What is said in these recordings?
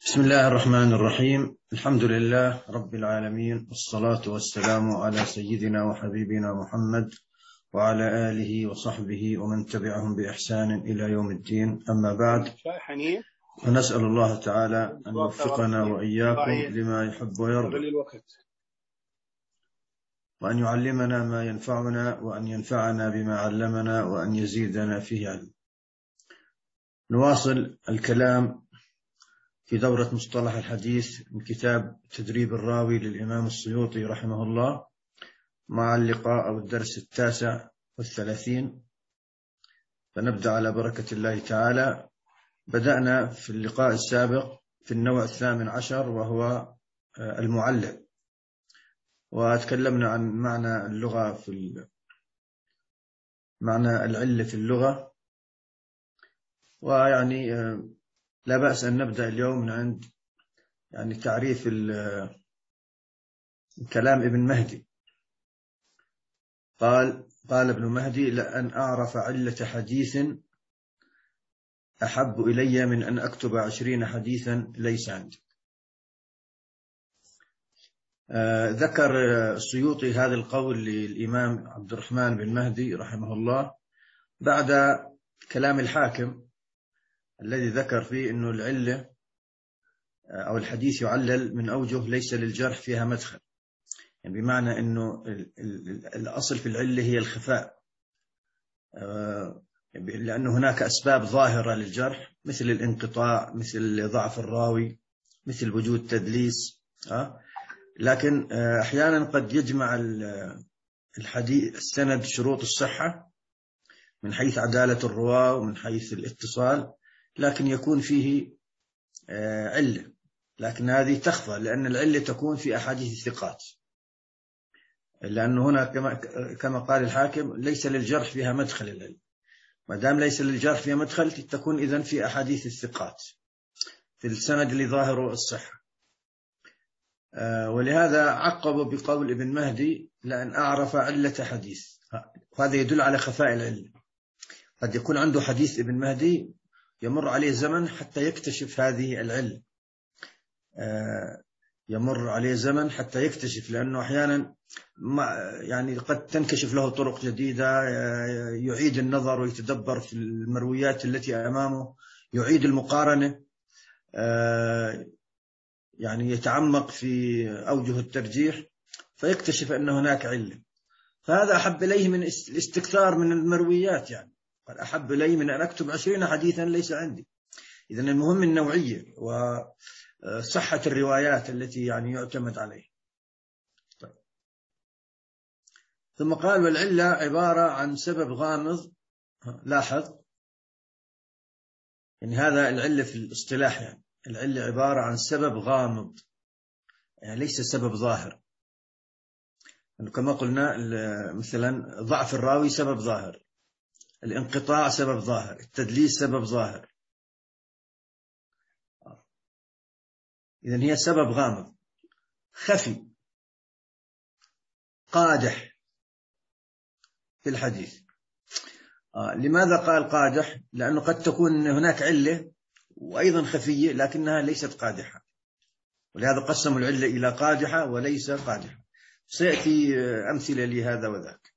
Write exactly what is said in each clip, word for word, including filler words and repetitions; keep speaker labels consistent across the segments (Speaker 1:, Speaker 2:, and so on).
Speaker 1: بسم الله الرحمن الرحيم. الحمد لله رب العالمين، والصلاة والسلام على سيدنا وحبيبنا محمد وعلى آله وصحبه ومن تبعهم بإحسان إلى يوم الدين. أما بعد، فنسأل الله تعالى أن يوفقنا وإياكم لما يحب ويرضى، وأن يعلمنا ما ينفعنا، وأن ينفعنا بما علمنا، وأن يزيدنا فيه علم. نواصل الكلام في دورة مصطلح الحديث من كتاب تدريب الراوي للإمام السيوطي رحمه الله، مع اللقاء أو الدرس التاسع والثلاثين. فنبدأ على بركة الله تعالى. بدأنا في اللقاء السابق في النوع الثامن عشر، وهو المعلل، وتكلمنا عن معنى اللغة في معنى العلة في اللغة، ويعني لا بأس أن نبدأ اليوم من عند يعني تعريف كلام ابن مهدي. قال قال ابن مهدي: لأن أعرف علة حديث أحب إلي من أن أكتب عشرين حديثا ليس عندي. آه ذكر السيوطي هذا القول للإمام عبد الرحمن بن مهدي رحمه الله بعد كلام الحاكم الذي ذكر فيه أنه العلة أو الحديث يعلل من أوجه ليس للجرح فيها مدخل، يعني بمعنى أنه الأصل في العلة هي الخفاء، لأن هناك أسباب ظاهرة للجرح مثل الانقطاع، مثل ضعف الراوي، مثل وجود تدليس. لكن أحيانا قد يجمع الحديث السند شروط الصحة من حيث عدالة الرواة ومن حيث الاتصال، لكن يكون فيه علة، لكن هذه تخفى لأن العلة تكون في أحاديث الثقات، لأنه هنا كما كما قال الحاكم ليس للجرح فيها مدخل العلة. ما دام ليس للجرح فيها مدخل تكون إذن في أحاديث الثقات في السند اللي ظاهره الصحة. ولهذا عقبوا بقول ابن مهدي: لأن أعرف علة حديث. وهذا يدل على خفاء العلة. قد يكون عنده حديث ابن مهدي يمر عليه زمن حتى يكتشف هذه العلة، يمر عليه زمن حتى يكتشف، لأنه أحيانا يعني قد تنكشف له طرق جديدة، يعيد النظر ويتدبر في المرويات التي أمامه، يعيد المقارنة، يعني يتعمق في أوجه الترجيح فيكتشف أن هناك علة. فهذا أحب إليه من الاستكثار من المرويات، يعني قال أحب إليه من أن أكتب عشرين حديثا ليس عندي. إذن المهم النوعية وصحة الروايات التي يعني يعتمد عليه. طيب. ثم قال: والعلة عبارة عن سبب غامض. لاحظ يعني هذا العلة في الاصطلاح، يعني العلة عبارة عن سبب غامض، يعني ليس سبب ظاهر. يعني كما قلنا مثلا ضعف الراوي سبب ظاهر، الانقطاع سبب ظاهر، التدليس سبب ظاهر. إذن هي سبب غامض خفي قادح في الحديث. آه لماذا قال قادح؟ لأنه قد تكون هناك علة وأيضا خفية لكنها ليست قادحة، ولهذا قسموا العلة إلى قادحة وليس قادحة. سيأتي أمثلة لهذا وذاك.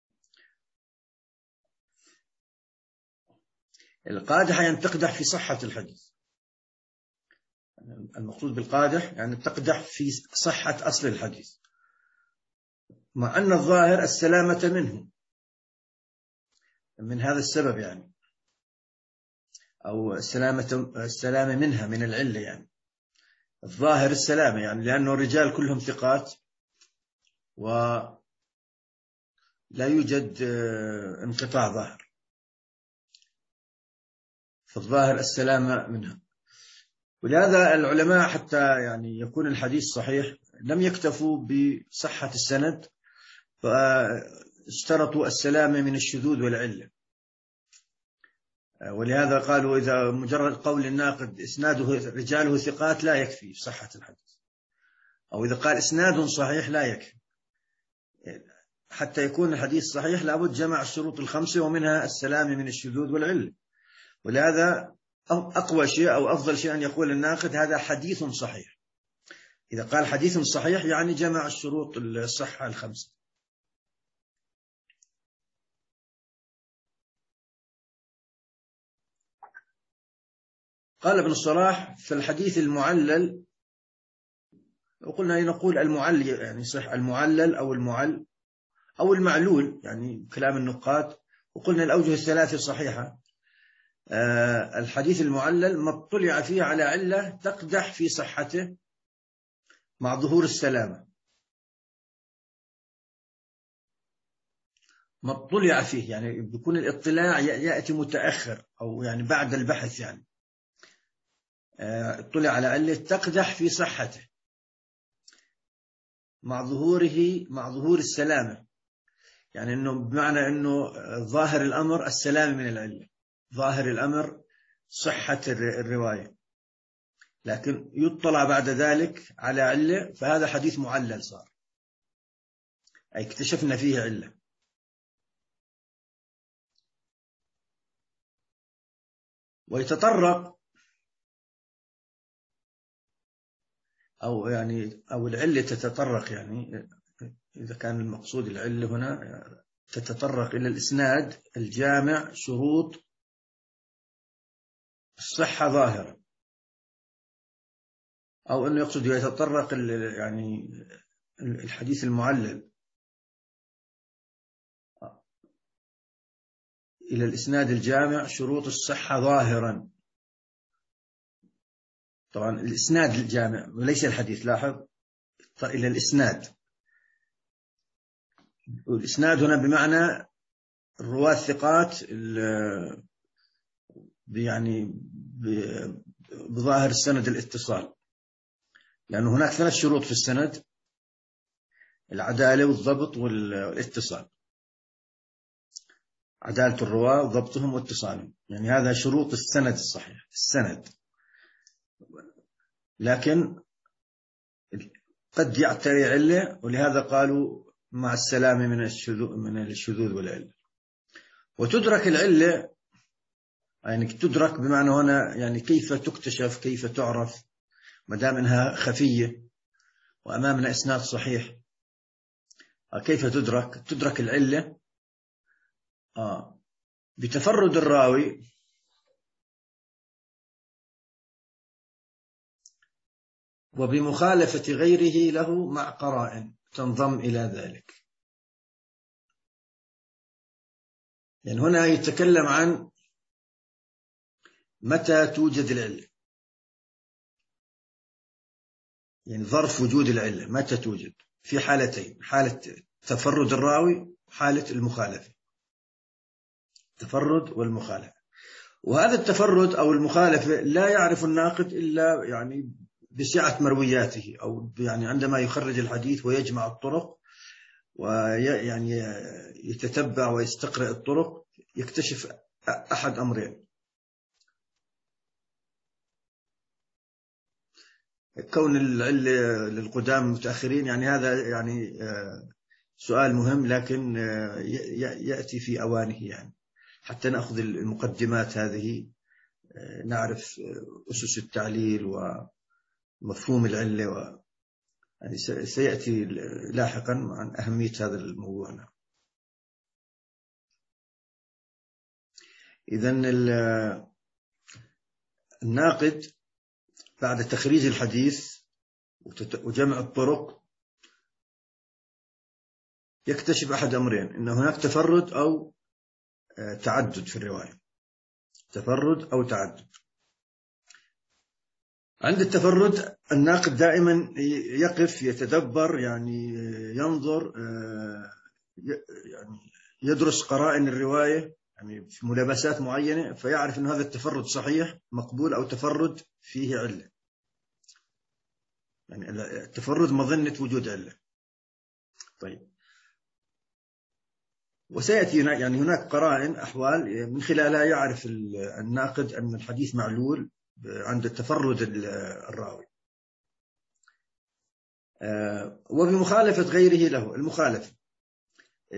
Speaker 1: القادحة يعني تقدح في صحة الحديث. المقصود بالقادح يعني تقدح في صحة أصل الحديث، مع أن الظاهر السلامة منه من هذا السبب، يعني أو السلامة السلامة منها من العلة، يعني الظاهر السلامة، يعني لأنه الرجال كلهم ثقات ولا يوجد انقطاع ظاهر، فالظاهر السلامة منها. ولهذا العلماء حتى يعني يكون الحديث صحيح لم يكتفوا بصحة السند، فاشترطوا السلامة من الشذوذ والعلة. ولهذا قالوا إذا مجرد قول الناقد إسناده رجاله ثقات لا يكفي صحة الحديث، أو إذا قال إسناد صحيح لا يكفي. حتى يكون الحديث صحيح لابد جمع الشروط الخمسة ومنها السلامة من الشذوذ والعلة. ولهذا أقوى شيء أو أفضل شيء أن يقول الناقد هذا حديث صحيح. إذا قال حديث صحيح يعني جمع الشروط الصحة الخمسة. قال ابن الصلاح في الحديث المعلل، وقلنا نقول المعلل يعني صح المعلل أو المعل أو المعلول يعني كلام النقاد، وقلنا الأوجه الثلاثة صحيحة. آه الحديث المعلل ما اطلع فيه على علة تقدح في صحته مع ظهور السلامة، ما اطلع فيه يعني بيكون الاطلاع يأتي متأخر أو يعني بعد البحث، يعني آه اطلع على علة تقدح في صحته مع ظهوره مع ظهور السلامة، يعني أنه بمعنى أنه ظاهر الأمر السلام من العلة، ظاهر الأمر صحة الرواية، لكن يطلع بعد ذلك على علة، فهذا حديث معلل صار، أي اكتشفنا فيه علة. ويتطرق أو يعني أو العلة تتطرق، يعني إذا كان المقصود العلة هنا تتطرق إلى الإسناد الجامع شروط الصحة ظاهرة، أو أنه يقصد يتطرق يعني الحديث المعلل إلى الإسناد الجامع شروط الصحة ظاهرا. طبعا الإسناد الجامع وليس الحديث، لاحظ إلى الإسناد، والإسناد هنا بمعنى الرواة الثقات يعني بظاهر السند الاتصال، لأنه هناك ثلاث شروط في السند: العدالة والضبط والاتصال، عدالة الرواة وضبطهم واتصالهم، يعني هذا شروط السند الصحيح السند. لكن قد يعتري علة، ولهذا قالوا مع السلامة من الشذوذ من الشذوذ والعلة. وتدرك العلة يعني تدرك بمعنى هنا يعني كيف تكتشف، كيف تعرف، ما دام انها خفية وأمامنا إسناد صحيح، كيف تدرك؟ تدرك العلة آه بتفرد الراوي وبمخالفة غيره له مع قرائن تنضم إلى ذلك. يعني هنا يتكلم عن متى توجد العلة، يعني ظرف وجود العلة متى توجد، في حالتين: حالة تفرد الراوي وحالة المخالفة، التفرد والمخالفة. وهذا التفرد أو المخالفة لا يعرف الناقد إلا يعني بسعة مروياته، أو يعني عندما يخرج الحديث ويجمع الطرق ويعني يتتبع ويستقرأ الطرق يكتشف أحد أمرين: كون العلة للقدام المتأخرين، يعني هذا يعني سؤال مهم، لكن يأتي في أوانه، يعني حتى نأخذ المقدمات هذه نعرف أسس التعليل ومفهوم العلة، و يعني سيأتي لاحقا عن أهمية هذا الموضوع. إذن الناقد بعد تخريج الحديث وجمع الطرق يكتشف أحد أمرين: إن هناك تفرد أو تعدد في الرواية، تفرد أو تعدد. عند التفرد الناقد دائما يقف يتدبر، يعني ينظر، يعني يدرس قرائن الرواية يعني في ملابسات معينة، فيعرف أن هذا التفرد صحيح مقبول أو تفرد فيه علة، يعني التفرد مظنة وجود علة. طيب، وسيأتي يعني هناك قرائن أحوال من خلالها يعرف الناقد أن الحديث معلول عند التفرد الراوي. وبمخالفة غيره له، المخالفة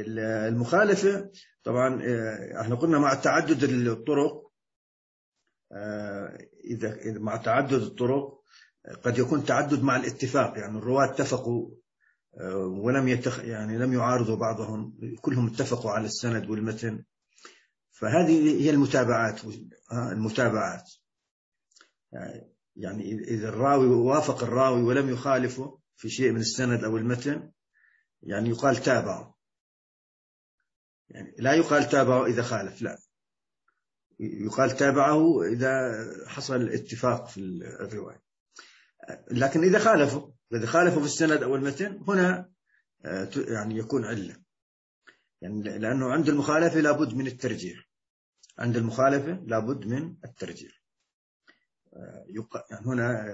Speaker 1: المخالفة طبعا احنا قلنا مع تعدد الطرق إذا مع تعدد الطرق قد يكون تعدد مع الاتفاق، يعني الرواة اتفقوا ولم يتخ يعني لم يعارضوا بعضهم، كلهم اتفقوا على السند والمتن. فهذه هي المتابعات. المتابعات يعني إذا الراوي وافق الراوي ولم يخالفه في شيء من السند أو المتن، يعني يقال تابعه. يعني لا يقال تابعه إذا خالف، لا، يقال تابعه إذا حصل اتفاق في الرواية. لكن إذا خالفوا إذا خالفوا في السند أو المتن، هنا يعني يكون علة، يعني لأنه عند المخالفة لابد من الترجيح. عند المخالفة لابد من الترجيح. يعني هنا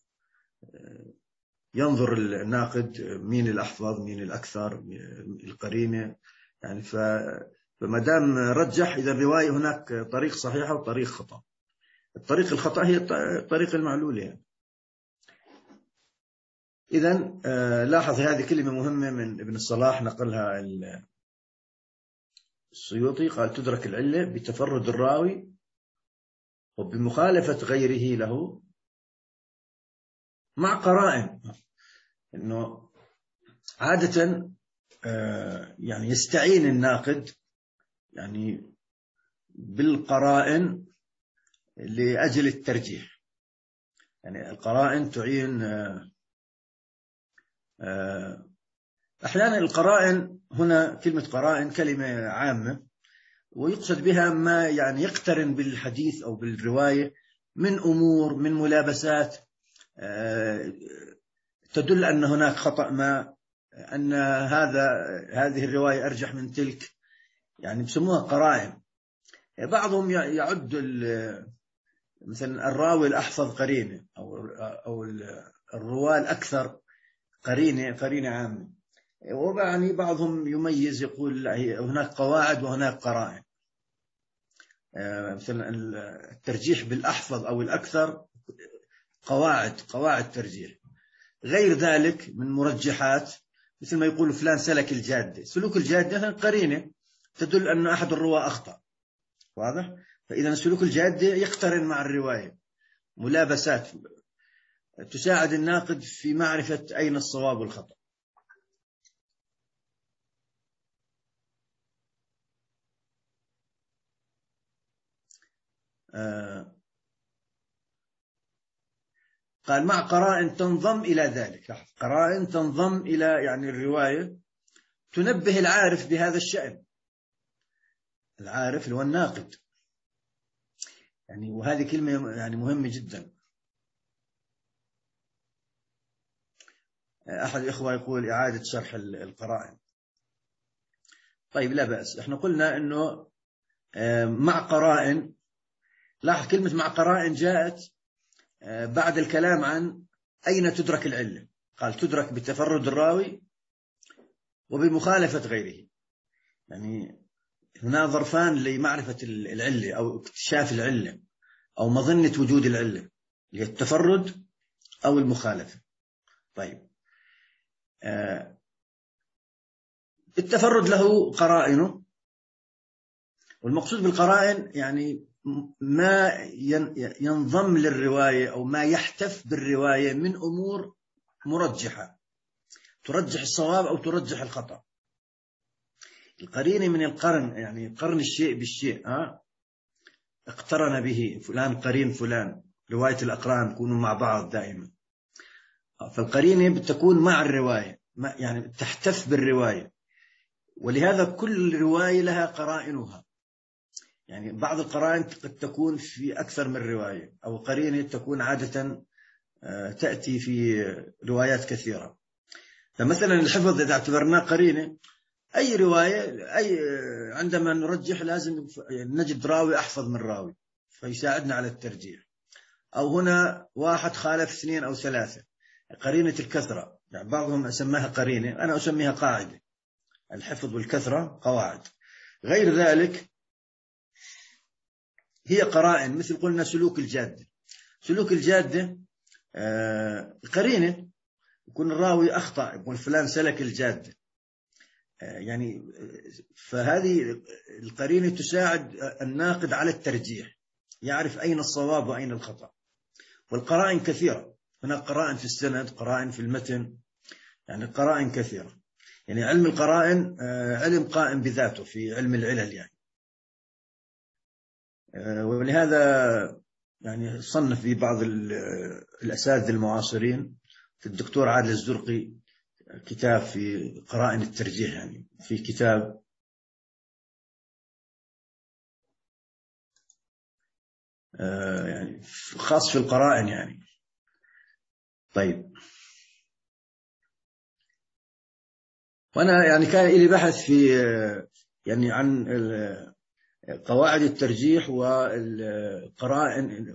Speaker 1: ينظر الناقد مين الأحفظ، مين الأكثر، القرينة. يعني فما دام رجح، إذا الرواية هناك طريق صحيحة وطريق خطأ. الطريق الخطأ هي الطريق المعلول يعني. إذن لاحظ هذه كلمة مهمة من ابن الصلاح نقلها السيوطي، قال: تدرك العلة بتفرد الراوي وبمخالفة غيره له مع قرائن. إنه عادة يعني يستعين الناقد يعني بالقرائن لأجل الترجيح. يعني القرائن تعين أحيانا. القرائن هنا كلمة قرائن كلمة عامة، ويقصد بها ما يعني يقترن بالحديث أو بالرواية من أمور، من ملابسات تدل أن هناك خطأ ما، أن هذا هذه الرواية أرجح من تلك، يعني بسموها قرائن. بعضهم يعد مثلا الراوي الأحفظ قرينة، أو أو الرواة الأكثر قرينة قرينة عامة. ويعني بعضهم يميز، يقول هناك قواعد وهناك قرائن. مثلا الترجيح بالأحفظ أو الأكثر قواعد قواعد ترجيح. غير ذلك من مرجحات، مثل ما يقول فلان سلك الجادة. سلوك الجادة قرينة تدل أن أحد الرواة أخطأ، واضح؟ فإذا سلوك الجادة يقترن مع الرواية، ملابسات تساعد الناقد في معرفة أين الصواب والخطأ. آه قال: مع قرائن تنضم إلى ذلك. قرائن تنضم إلى يعني الرواية تنبه العارف بهذا الشأن. العارف اللي هو الناقد يعني، وهذه كلمة يعني مهمة جدا. أحد الإخوة يقول إعادة شرح القرائن. طيب، لا بأس. احنا قلنا أنه مع قرائن. لاحظ كلمة مع قرائن جاءت بعد الكلام عن أين تدرك العلة. قال: تدرك بتفرد الراوي وبمخالفة غيره. يعني هنا ظرفان لمعرفة العلة أو اكتشاف العلة أو مظنة وجود العلة، هي التفرد أو المخالفة. طيب، آه التفرد له قرائنه، والمقصود بالقرائن يعني ما ينضم للرواية أو ما يحتف بالرواية من أمور مرجحة ترجح الصواب أو ترجح الخطأ. القرينة من القرن، يعني قرن الشيء بالشيء. ها اقترن به فلان قرين فلان. رواية الأقران يكونوا مع بعض دائما. فالقرينة بتكون مع الرواية، يعني تحتف بالرواية. ولهذا كل رواية لها قرائنها. يعني بعض القرائن قد تكون في أكثر من رواية، أو قرينة تكون عادة تأتي في روايات كثيرة. فمثلا الحفظ إذا اعتبرناه قرينة، أي رواية أي عندما نرجح لازم نجد راوي أحفظ من راوي فيساعدنا على الترجيح. أو هنا واحد خالف اثنين أو ثلاثة، قرينة الكثرة. يعني بعضهم سماها قرينة، أنا أسميها قاعدة. الحفظ والكثرة قواعد. غير ذلك هي قرائن، مثل قلنا سلوك الجادة. سلوك الجادة آه قرينة، يكون الراوي أخطأ، يقول فلان سلك الجادة. آه يعني فهذه القرينة تساعد الناقد على الترجيح. يعرف أين الصواب وأين الخطأ. والقرائن كثيرة، هناك قرائن في السند، قرائن في المتن، يعني قرائن كثيرة. يعني علم القرائن علم قائم بذاته في علم العلل يعني. ولهذا يعني صنف في بعض الأساتذة المعاصرين، الدكتور عادل الزرقي، كتاب في قرائن الترجيح، يعني في كتاب يعني خاص في القرائن يعني. طيب، وأنا يعني كان لي بحث في يعني عن قواعد الترجيح والقرائن،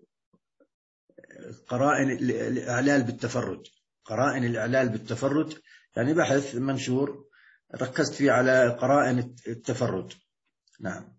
Speaker 1: قرائن الإعلال بالتفرد، قرائن الإعلال بالتفرد، يعني بحث منشور ركزت فيه على قرائن التفرد. نعم.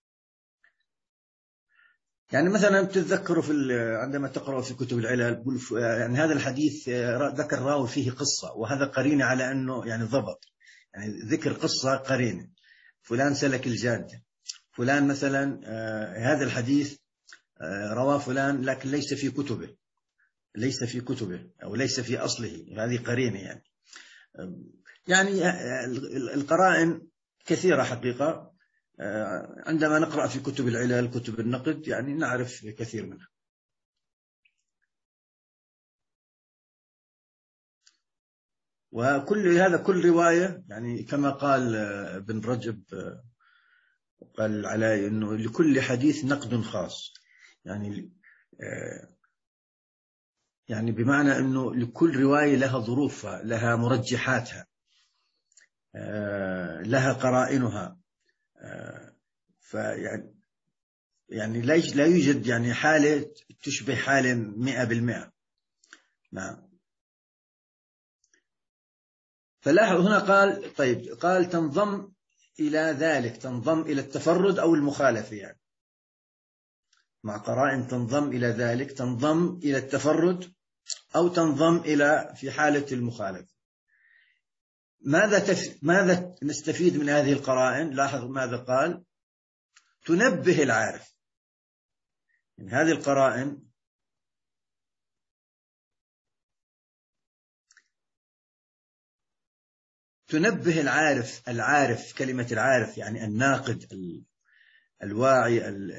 Speaker 1: يعني مثلا بتتذكروا في عندما تقرأوا في كتب العلل، يعني هذا الحديث ذكر راوي فيه قصة، وهذا قرينة على أنه يعني ضبط، يعني ذكر قصة قرينة، فلان سلك الجادة، فلان مثلا آه هذا الحديث آه رواه فلان لكن ليس في كتبه، ليس في كتبه أو ليس في أصله، هذه قرينة يعني. يعني القرائن كثيرة حقيقة، عندما نقرأ في كتب العلل، كتب النقد، يعني نعرف كثير منها. وكل هذا كل رواية يعني كما قال ابن رجب، قال علي أنه لكل حديث نقد خاص، يعني يعني بمعنى أنه لكل رواية لها ظروفها، لها مرجحاتها، لها قرائنها. فيعني يعني لا يوجد يعني حالة تشبه حالة مئة بالمئة. نعم. فلاحظ هنا قال طيب، قال تنضم إلى ذلك، تنضم إلى التفرد أو المخالفة، يعني مع قرائن تنضم إلى ذلك، تنضم إلى التفرد أو تنضم إلى في حالة المخالفة. ماذا تف... ماذا نستفيد من هذه القرائن؟ لاحظ ماذا قال: تنبه العارف. من هذه القرائن تنبه العارف، العارف كلمة العارف يعني الناقد الواعي،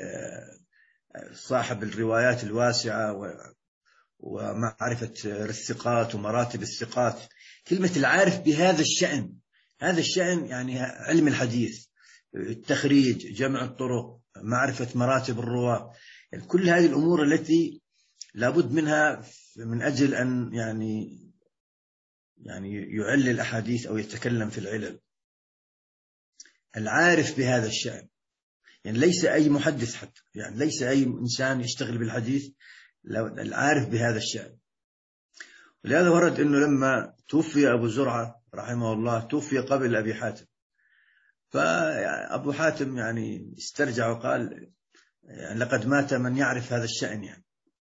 Speaker 1: صاحب الروايات الواسعة ومعرفة الثقات ومراتب الثقات. كلمة العارف بهذا الشأن، هذا الشأن يعني علم الحديث، التخريج، جمع الطرق، معرفة مراتب الرواة، يعني كل هذه الأمور التي لابد منها من أجل أن يعني يعني يعلل الأحاديث أو يتكلم في العلل. العارف بهذا الشأن، يعني ليس أي محدث حتى، يعني ليس أي إنسان يشتغل بالحديث، العارف بهذا الشأن. ولهذا ورد أنه لما توفي أبو زرعة رحمه الله، توفي قبل أبي حاتم، فأبو حاتم يعني استرجع وقال يعني لقد مات من يعرف هذا الشأن. يعني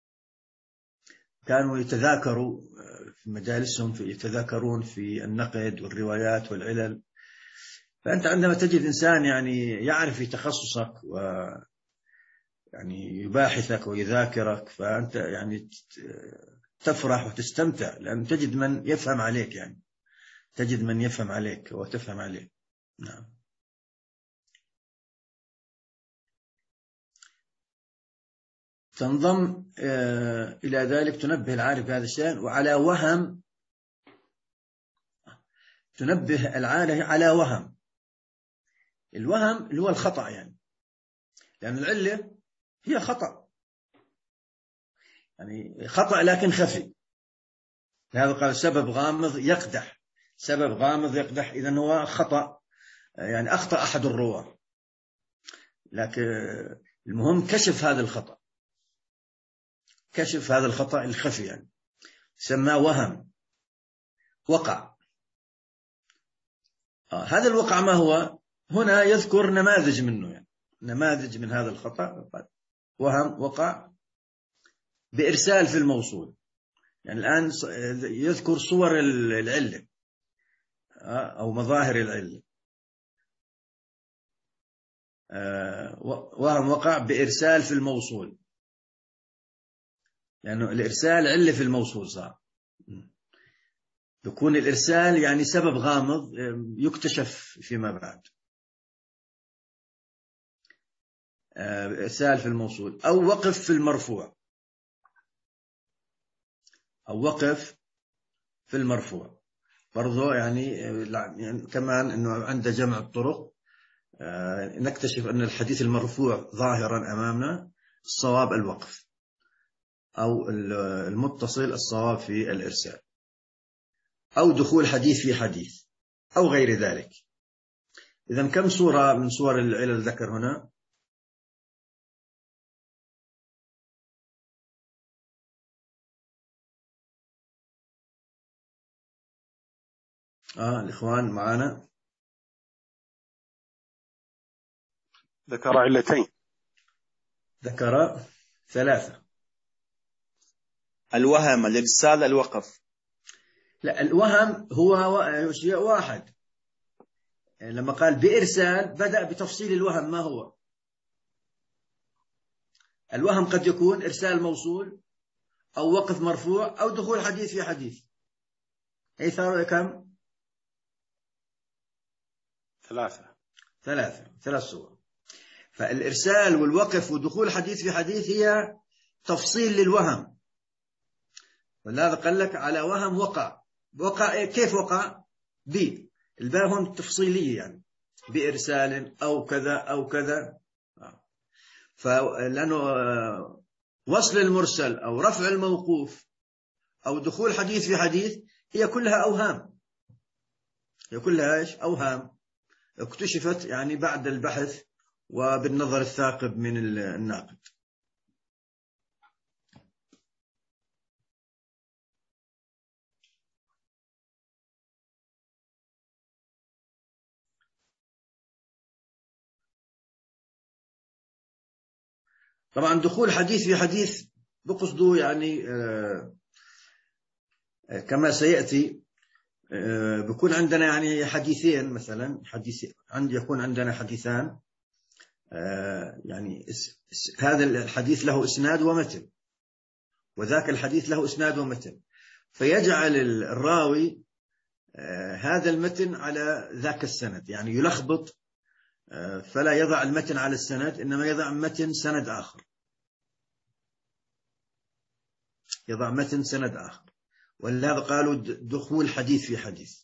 Speaker 1: كانوا يتذاكروا في مجالسهم، في يتذاكرون في النقد والروايات والعلل. فأنت عندما تجد إنسان يعني يعرف في تخصصك و يعني يباحثك ويذاكرك، فأنت يعني تفرح وتستمتع، لأن تجد من يفهم عليك، يعني تجد من يفهم عليك وتفهم عليه. نعم. تنضم إلى ذلك، تنبه العارف بهذا الشيء وعلى وهم، تنبه العارف على وهم. الوهم اللي هو الخطأ، يعني لأن العلة هي خطأ، يعني خطأ لكن خفي. لهذا قال سبب غامض يقدح، سبب غامض يقدح، إذن هو خطأ، يعني أخطأ أحد الرواة، لكن المهم كشف هذا الخطأ، كشف هذا الخطأ الخفي، يعني سماه وهم، وقع. آه هذا الوقع ما هو؟ هنا يذكر نماذج منه، يعني نماذج من هذا الخطأ. وهم، وقع، بإرسال في الموصول، يعني الآن يذكر صور العلة أو مظاهر العلة. وهم وقع بإرسال في الموصول، لأنه يعني الإرسال علة في الموصول صار، يكون الإرسال يعني سبب غامض يكتشف فيما بعد. إرسال في الموصول أو وقف في المرفوع، أو وقف في المرفوع برضو يعني, يعني كمان أنه عند جمع الطرق نكتشف أن الحديث المرفوع ظاهرا أمامنا الصواب الوقف، أو المتصل الصواب في الإرسال، أو دخول حديث في حديث، أو غير ذلك. إذن كم صورة من صور العلل ذكر هنا؟ آه الإخوان معنا؟
Speaker 2: ذكر علتين.
Speaker 1: ذكر ثلاثة.
Speaker 3: الوهم، الإرسال، الوقف.
Speaker 1: لا، الوهم هو شيء واحد. لما قال بإرسال بدأ بتفصيل الوهم ما هو. الوهم قد يكون إرسال موصول، أو وقف مرفوع، أو دخول حديث في حديث. أي ثلاثة كم؟
Speaker 2: ثلاثة.
Speaker 1: ثلاثة ثلاث صور. فالإرسال والوقف ودخول حديث في حديث هي تفصيل للوهم، ولهذا قال لك على وهم وقع. وقع كيف وقع؟ ب الباء هون تفصيلية، يعني بإرسال أو كذا أو كذا. فلأنه وصل المرسل أو رفع الموقوف أو دخول حديث في حديث هي كلها أوهام، هي كلها إيش؟ أوهام اكتشفت يعني بعد البحث وبالنظر الثاقب من الناقد. طبعا دخول حديث في حديث بقصده يعني كما سيأتي بيكون عندنا يعني حديثين مثلا، حديث عند يكون عندنا حديثان، يعني هذا الحديث له إسناد ومتن، وذاك الحديث له إسناد ومتن، فيجعل الراوي هذا المتن على ذاك السند، يعني يلخبط، فلا يضع المتن على السند، إنما يضع متن سند آخر، يضع متن سند آخر. ولهذا قالوا دخول حديث في حديث.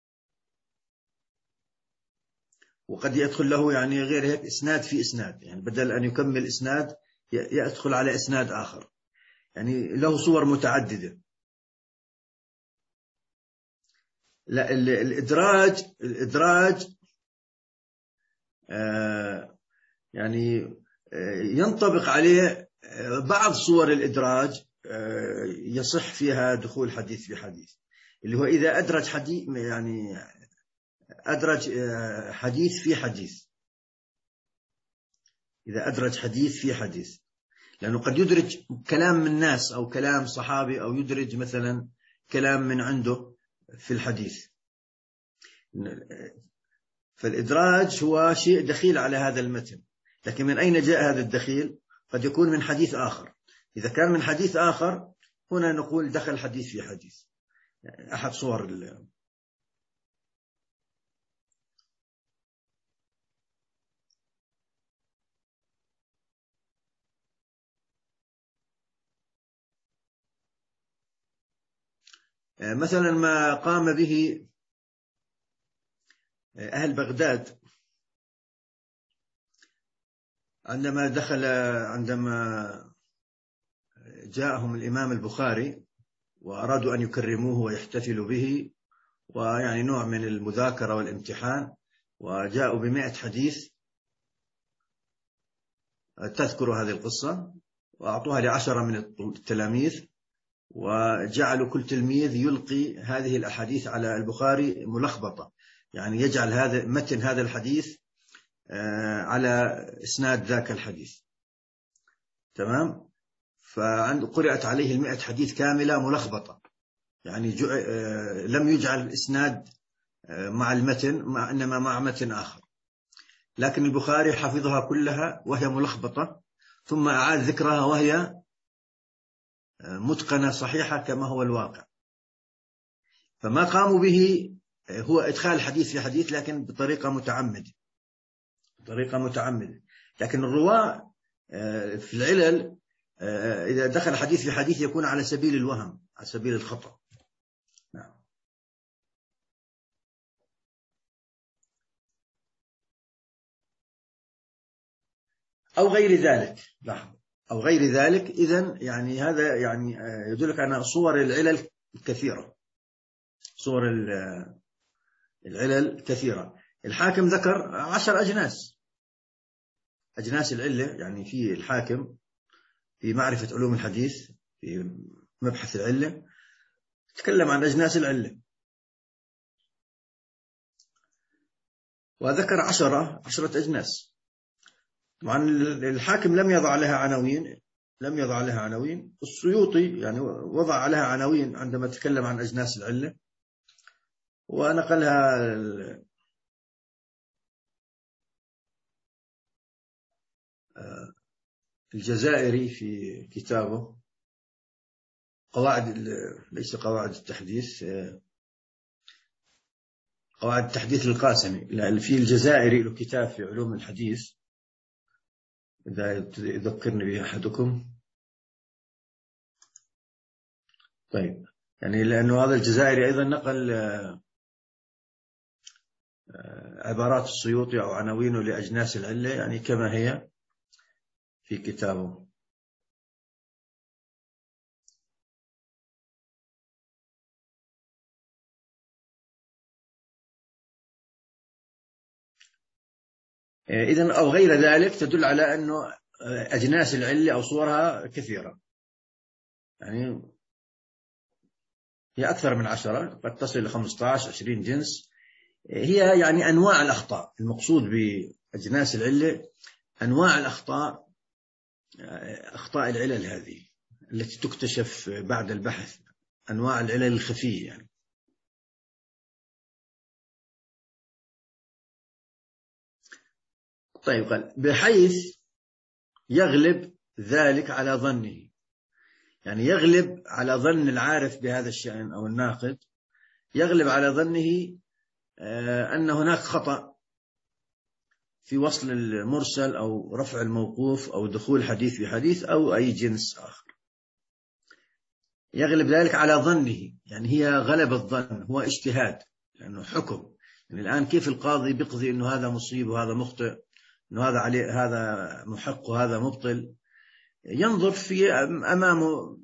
Speaker 1: وقد يدخل له يعني غير هيك إسناد في إسناد، يعني بدل أن يكمل إسناد يدخل على إسناد آخر، يعني له صور متعددة. لا الإدراج الإدراج آه يعني آه ينطبق عليه آه بعض صور الإدراج آه يصح فيها دخول حديث في حديث، اللي هو إذا أدرج حديث، يعني أدرج آه حديث في حديث، إذا أدرج حديث في حديث، لأنه قد يدرج كلام من ناس أو كلام صحابي، أو يدرج مثلا كلام من عنده في الحديث. فالإدراج هو شيء دخيل على هذا المتن، لكن من أين جاء هذا الدخيل؟ قد يكون من حديث آخر. إذا كان من حديث آخر هنا نقول دخل حديث في حديث، يعني أحد صور ال... مثلا ما قام به أهل بغداد عندما دخل عندما جاءهم الإمام البخاري وأرادوا أن يكرموه ويحتفلوا به، ويعني نوع من المذاكرة والامتحان، وجاءوا بمئة حديث. تذكروا هذه القصة؟ وأعطوها لعشرة من التلاميذ، وجعلوا كل تلميذ يلقي هذه الأحاديث على البخاري ملخبطة، يعني يجعل هذا متن هذا الحديث على إسناد ذاك الحديث. تمام؟ فعند قرأت عليه المئة حديث كاملة ملخبطة، يعني لم يجعل الإسناد مع المتن، مع إنما مع متن آخر. لكن البخاري حفظها كلها وهي ملخبطة، ثم أعاد ذكرها وهي متقنة صحيحة كما هو الواقع. فما قاموا به هو إدخال حديث في حديث، لكن بطريقة متعمدة، بطريقة متعمدة. لكن الرواة في العلل إذا دخل حديث في حديث يكون على سبيل الوهم، على سبيل الخطأ. نعم. أو غير ذلك، لاحظ، أو غير ذلك. إذن يعني هذا يعني يدلك على صور العلل كثيرة، صور العلل كثيرة. الحاكم ذكر عشر أجناس، أجناس العلة. يعني في الحاكم في معرفة علوم الحديث في مبحث العلة تكلم عن أجناس العلة، وذكر عشرة عشرة أجناس. طبعا الحاكم لم يضع لها عناوين، لم يضع لها عناوين. السيوطي يعني وضع لها عناوين عندما تكلم عن أجناس العلة، ونقلها الجزائري في كتابه قواعد، ليس قواعد التحديث، قواعد التحديث القاسمي، لأن في الجزائري له كتاب في علوم الحديث، إذا يذكرني به أحدكم. طيب، يعني لأنه هذا الجزائري أيضا نقل عبارات السيوطي أو عناوينه لأجناس العلة يعني كما هي في كتابه. إذن أو غير ذلك تدل على أنه أجناس العلة أو صورها كثيرة، يعني هي أكثر من عشرة، قد تصل إلى خمسة عشر عشرين جنس. هي يعني أنواع الأخطاء. المقصود بأجناس العلة أنواع الأخطاء، أخطاء العلل هذه التي تكتشف بعد البحث، أنواع العلل الخفية يعني. طيب، قال بحيث يغلب ذلك على ظنه، يعني يغلب على ظن العارف بهذا الشأن أو الناقد، يغلب على ظنه أن هناك خطأ في وصل المرسل أو رفع الموقوف أو دخول حديث في حديث أو أي جنس آخر. يغلب ذلك على ظنه، يعني هي غلب الظن، هو اجتهاد لأنه حكم. يعني الآن كيف القاضي بيقضي أنه هذا مصيب وهذا مخطئ، أنه هذا عليه هذا محق وهذا مبطل؟ ينظر في أمامه،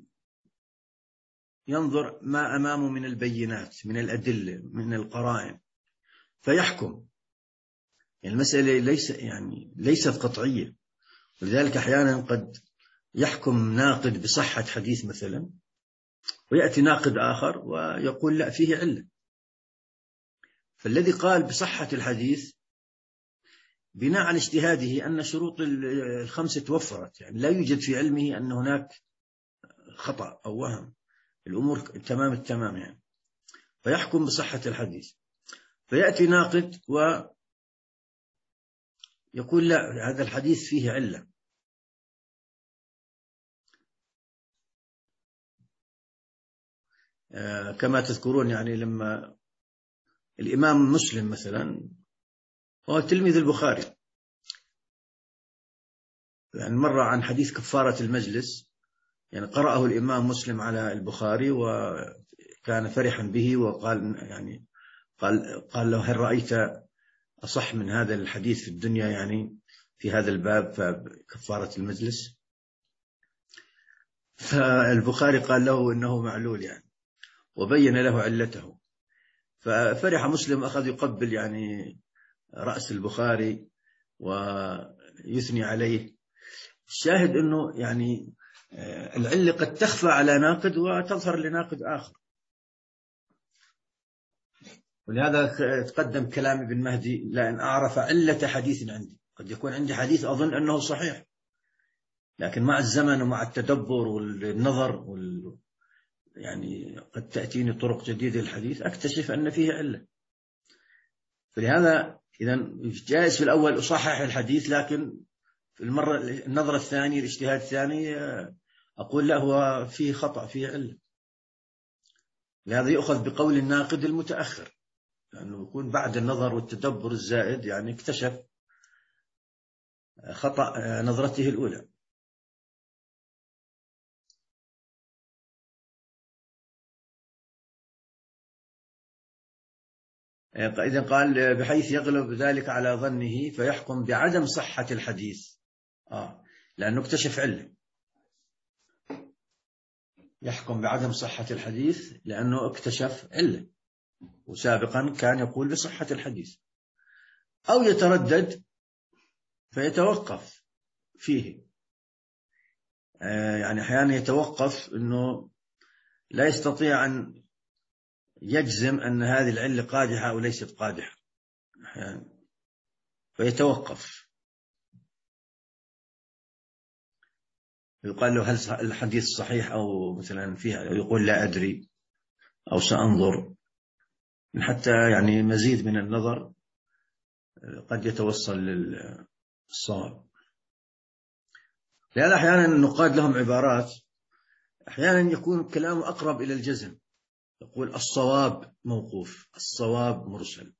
Speaker 1: ينظر ما أمامه من البينات، من الأدلة، من القرائن، فيحكم. يعني المسألة ليس يعني ليست قطعية، ولذلك أحيانا قد يحكم ناقد بصحة حديث مثلا، ويأتي ناقد آخر ويقول لا فيه علة. فالذي قال بصحة الحديث بناء على اجتهاده أن شروط الخمسة توفرت، يعني لا يوجد في علمه أن هناك خطأ أو وهم، الأمور تمام التمام يعني، فيحكم بصحة الحديث. فيأتي ناقد ويقول لا هذا الحديث فيه علة. آه كما تذكرون يعني لما الإمام مسلم مثلا هو تلميذ البخاري، يعني مر عن حديث كفارة المجلس، يعني قرأه الإمام مسلم على البخاري وكان فرحا به، وقال يعني قال قال له هل رأيت أصح من هذا الحديث في الدنيا، يعني في هذا الباب كفارة المجلس؟ فالبخاري قال له إنه معلول يعني، وبين له علته. ففرح مسلم، أخذ يقبل يعني رأس البخاري ويثني عليه. الشاهد أنه يعني العلة قد تخفى على ناقد وتظهر لناقد آخر. ولهذا تقدم كلام ابن مهدي لأن أعرف علة حديث عندي. قد يكون عندي حديث أظن أنه صحيح، لكن مع الزمن ومع التدبر والنظر وال... يعني قد تأتيني طرق جديدة للحديث أكتشف أن فيه علة. فلهذا إذا جائز في الأول أصحح الحديث، لكن في المرة النظرة الثانية الاجتهاد الثاني أقول لا، هو فيه خطأ، فيه علة. لهذا يؤخذ بقول الناقد المتأخر، لأنه يكون بعد النظر والتدبر الزائد يعني اكتشف خطأ نظرته الأولى. إذا قال بحيث يغلب ذلك على ظنه فيحكم بعدم صحة الحديث، آه لأنه اكتشف علة. يحكم بعدم صحة الحديث لأنه اكتشف علة، وسابقا كان يقول بصحة الحديث. أو يتردد فيتوقف فيه، آه يعني أحيانا يتوقف أنه لا يستطيع أن يجزم أن هذه العلة قادحة أو ليست قادحة، أحيانا فيتوقف. يقال له هل الحديث صحيح أو مثلا فيها، يقول لا أدري أو سأنظر، حتى يعني مزيد من النظر قد يتوصل للصواب. لأن أحيانا النقاد لهم عبارات، أحيانا يكون كلامه أقرب إلى الجزم، يقول الصواب موقوف، الصواب مرسل،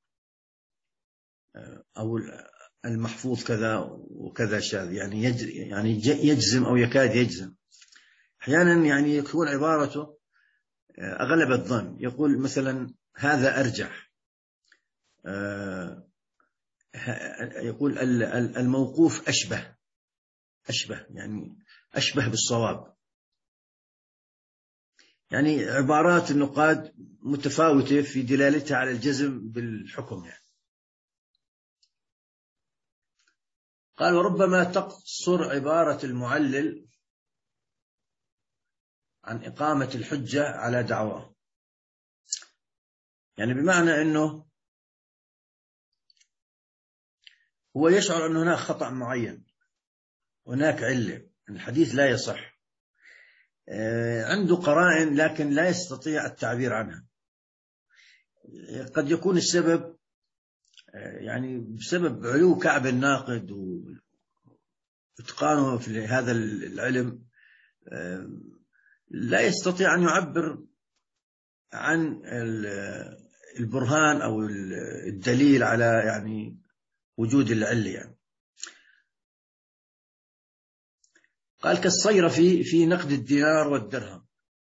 Speaker 1: أو المحفوظ كذا وكذا شاذ، يعني يعني يجزم أو يكاد يجزم. أحيانا يعني يكون عبارته أغلب الظن، يقول مثلا هذا أرجح، يقول الموقوف أشبه أشبه يعني أشبه بالصواب. يعني عبارات النقاد متفاوتة في دلالتها على الجزم بالحكم يعني. قال وربما تقصر عبارة المعلل عن إقامة الحجة على دعواه، يعني بمعنى أنه هو يشعر أن هناك خطأ معين، هناك علة، الحديث لا يصح، عنده قرائن لكن لا يستطيع التعبير عنها. قد يكون السبب يعني بسبب علو كعب الناقد وإتقانه في هذا العلم، لا يستطيع أن يعبر عن البرهان أو الدليل على يعني وجود العلة يعني. قال كالصيرفي في نقد الدينار والدرهم.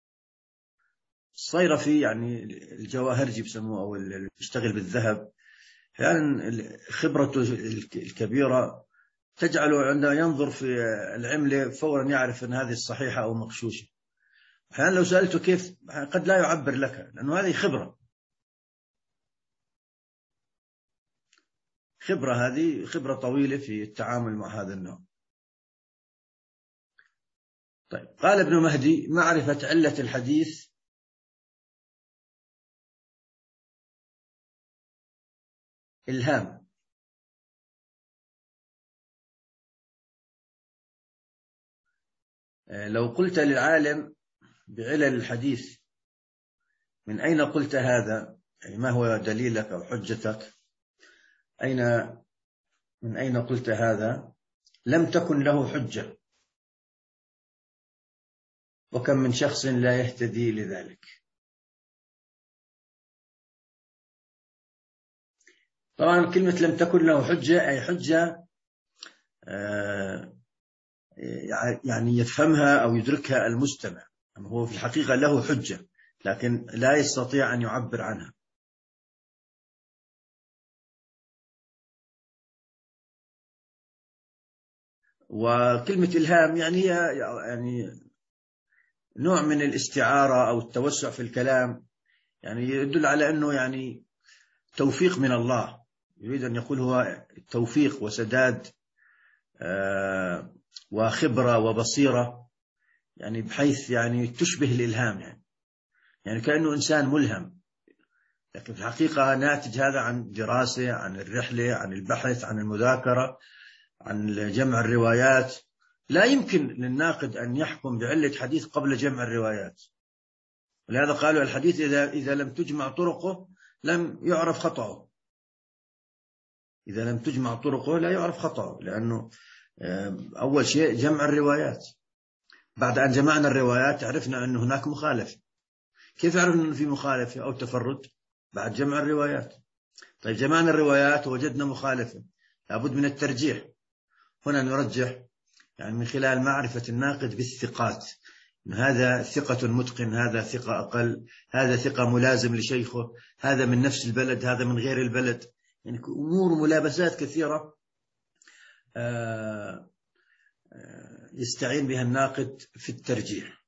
Speaker 1: الصيرفي يعني الجواهرجي بسموه، أو اللي يشتغل بالذهب، أحيانا خبرته الكبيرة تجعله عندما ينظر في العملة فورا يعرف أن هذه الصحيحة أو مغشوشة. أحيانا لو سألته كيف قد لا يعبر لك، لأنه هذه خبرة خبرة هذه خبرة طويلة في التعامل مع هذا النوع. طيب قال ابن مهدي معرفة علة الحديث إلهام. لو قلت للعالم بعلل الحديث من أين قلت هذا، يعني ما هو دليلك أو حجتك، أين من أين قلت هذا، لم تكن له حجة، وكم من شخص لا يهتدي لذلك. طبعا كلمة لم تكن له حجة أي حجة يعني يفهمها أو يدركها المستمع، هو في الحقيقة له حجة لكن لا يستطيع أن يعبر عنها. وكلمة إلهام يعني هي يعني نوع من الاستعارة أو التوسع في الكلام، يعني يدل على أنه يعني توفيق من الله، يريد أن يقول هو توفيق وسداد آه وخبرة وبصيرة، يعني بحيث يعني تشبه الإلهام، يعني يعني كأنه إنسان ملهم، لكن في الحقيقة ناتج هذا عن دراسة، عن الرحلة، عن البحث، عن المذاكرة، عن جمع الروايات. لا يمكن للناقد أن يحكم بعلة حديث قبل جمع الروايات، ولهذا قالوا الحديث إذا إذا لم تجمع طرقه لم يعرف خطأه. إذا لم تجمع طرقه لا يعرف خطأه، لأنه أول شيء جمع الروايات. بعد أن جمعنا الروايات عرفنا أن هناك مخالفة. كيف عرفنا أنه في مخالفة أو تفرد؟ بعد جمع الروايات. طيب جمعنا الروايات ووجدنا مخالفة، لابد من الترجيح. هنا نرجح يعني من خلال معرفة الناقد بالثقات، هذا ثقة متقن، هذا ثقة أقل، هذا ثقة ملازم لشيخه، هذا من نفس البلد، هذا من غير البلد. يعني أمور ملابسات كثيرة يستعين بها الناقد في الترجيح.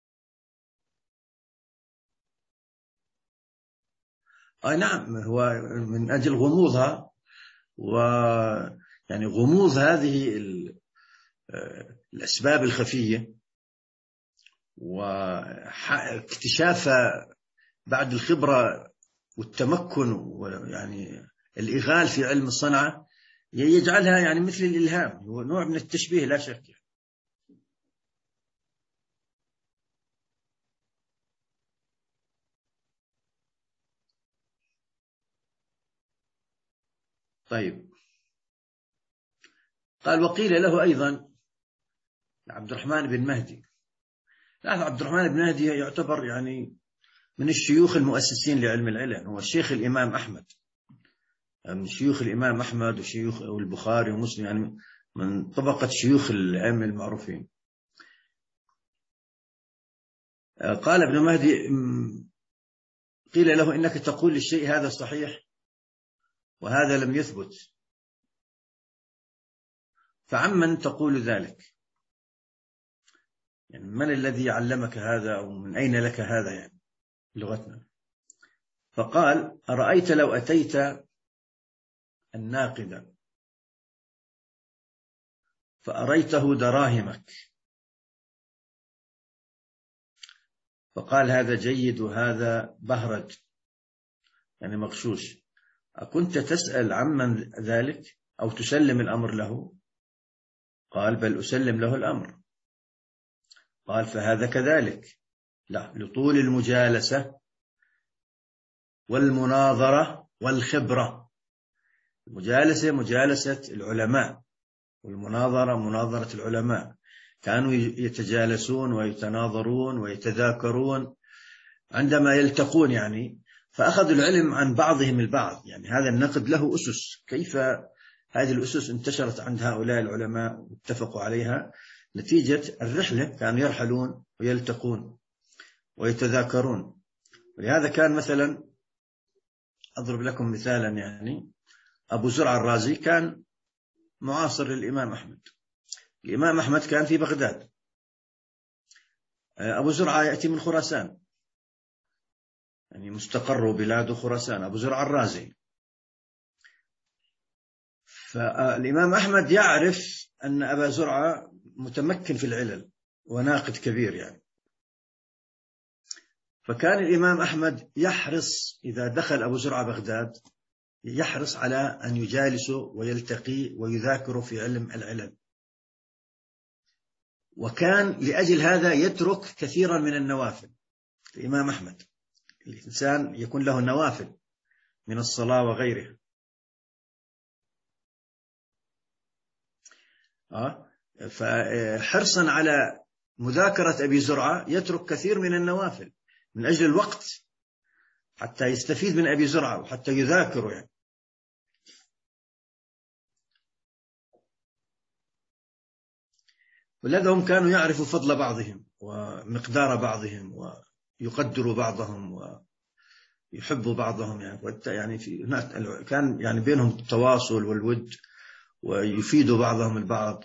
Speaker 1: أي نعم، هو من أجل غموضها، ويعني غموض هذه الأسباب الخفية واكتشاف بعد الخبرة والتمكن ويعني الإغال في علم الصنعة يجعلها يعني مثل الإلهام، هو نوع من التشبيه لا شك. طيب قال وقيل له أيضا عبد الرحمن بن مهدي. لا، عبد الرحمن بن مهدي يعتبر يعني من الشيوخ المؤسسين لعلم العلل، هو الشيخ الإمام أحمد، من شيوخ الإمام أحمد وشيوخ البخاري ومسلم، يعني من طبقة شيوخ العلم المعروفين. قال ابن مهدي قيل له إنك تقول الشيء هذا صحيح وهذا لم يثبت، فعمن تقول ذلك؟ يعني من الذي علمك هذا أو من أين لك هذا يعني لغتنا؟ فقال أرأيت لو أتيت الناقد فأريته دراهمك فقال هذا جيد وهذا بهرج يعني مغشوش، أكنت تسأل عمن ذلك أو تسلم الأمر له؟ قال بل أسلم له الأمر. قال فهذا كذلك، لا، لطول المجالسة والمناظرة والخبرة. المجالسة مجالسة العلماء، والمناظرة مناظرة العلماء، كانوا يتجالسون ويتناظرون ويتذاكرون عندما يلتقون يعني، فأخذوا العلم عن بعضهم البعض. يعني هذا النقد له أسس، كيف هذه الأسس انتشرت عند هؤلاء العلماء واتفقوا عليها نتيجة الرحلة، كانوا يرحلون ويلتقون ويتذاكرون. ولهذا كان مثلا أضرب لكم مثالا، يعني أبو زرع الرازي كان معاصر للإمام أحمد. الإمام أحمد كان في بغداد، أبو زرعة يأتي من خراسان، يعني مستقر بلاده خراسان، أبو زرع الرازي. فالإمام أحمد يعرف أن أبا زرعة متمكن في العلل وناقد كبير يعني، فكان الإمام أحمد يحرص إذا دخل أبو زرعة بغداد يحرص على أن يجالسه ويلتقي ويذاكر في علم العلل. وكان لأجل هذا يترك كثيرا من النوافل. الإمام أحمد الإنسان يكون له نوافل من الصلاة وغيرها، آه فحرصا على مذاكرة أبي زرعة يترك كثير من النوافل من أجل الوقت، حتى يستفيد من أبي زرعة وحتى يذاكره يعني. ولذا هم كانوا يعرفوا فضل بعضهم ومقدار بعضهم ويقدروا بعضهم ويحبوا بعضهم يعني. يعني في كان يعني بينهم التواصل والود ويفيدوا بعضهم البعض.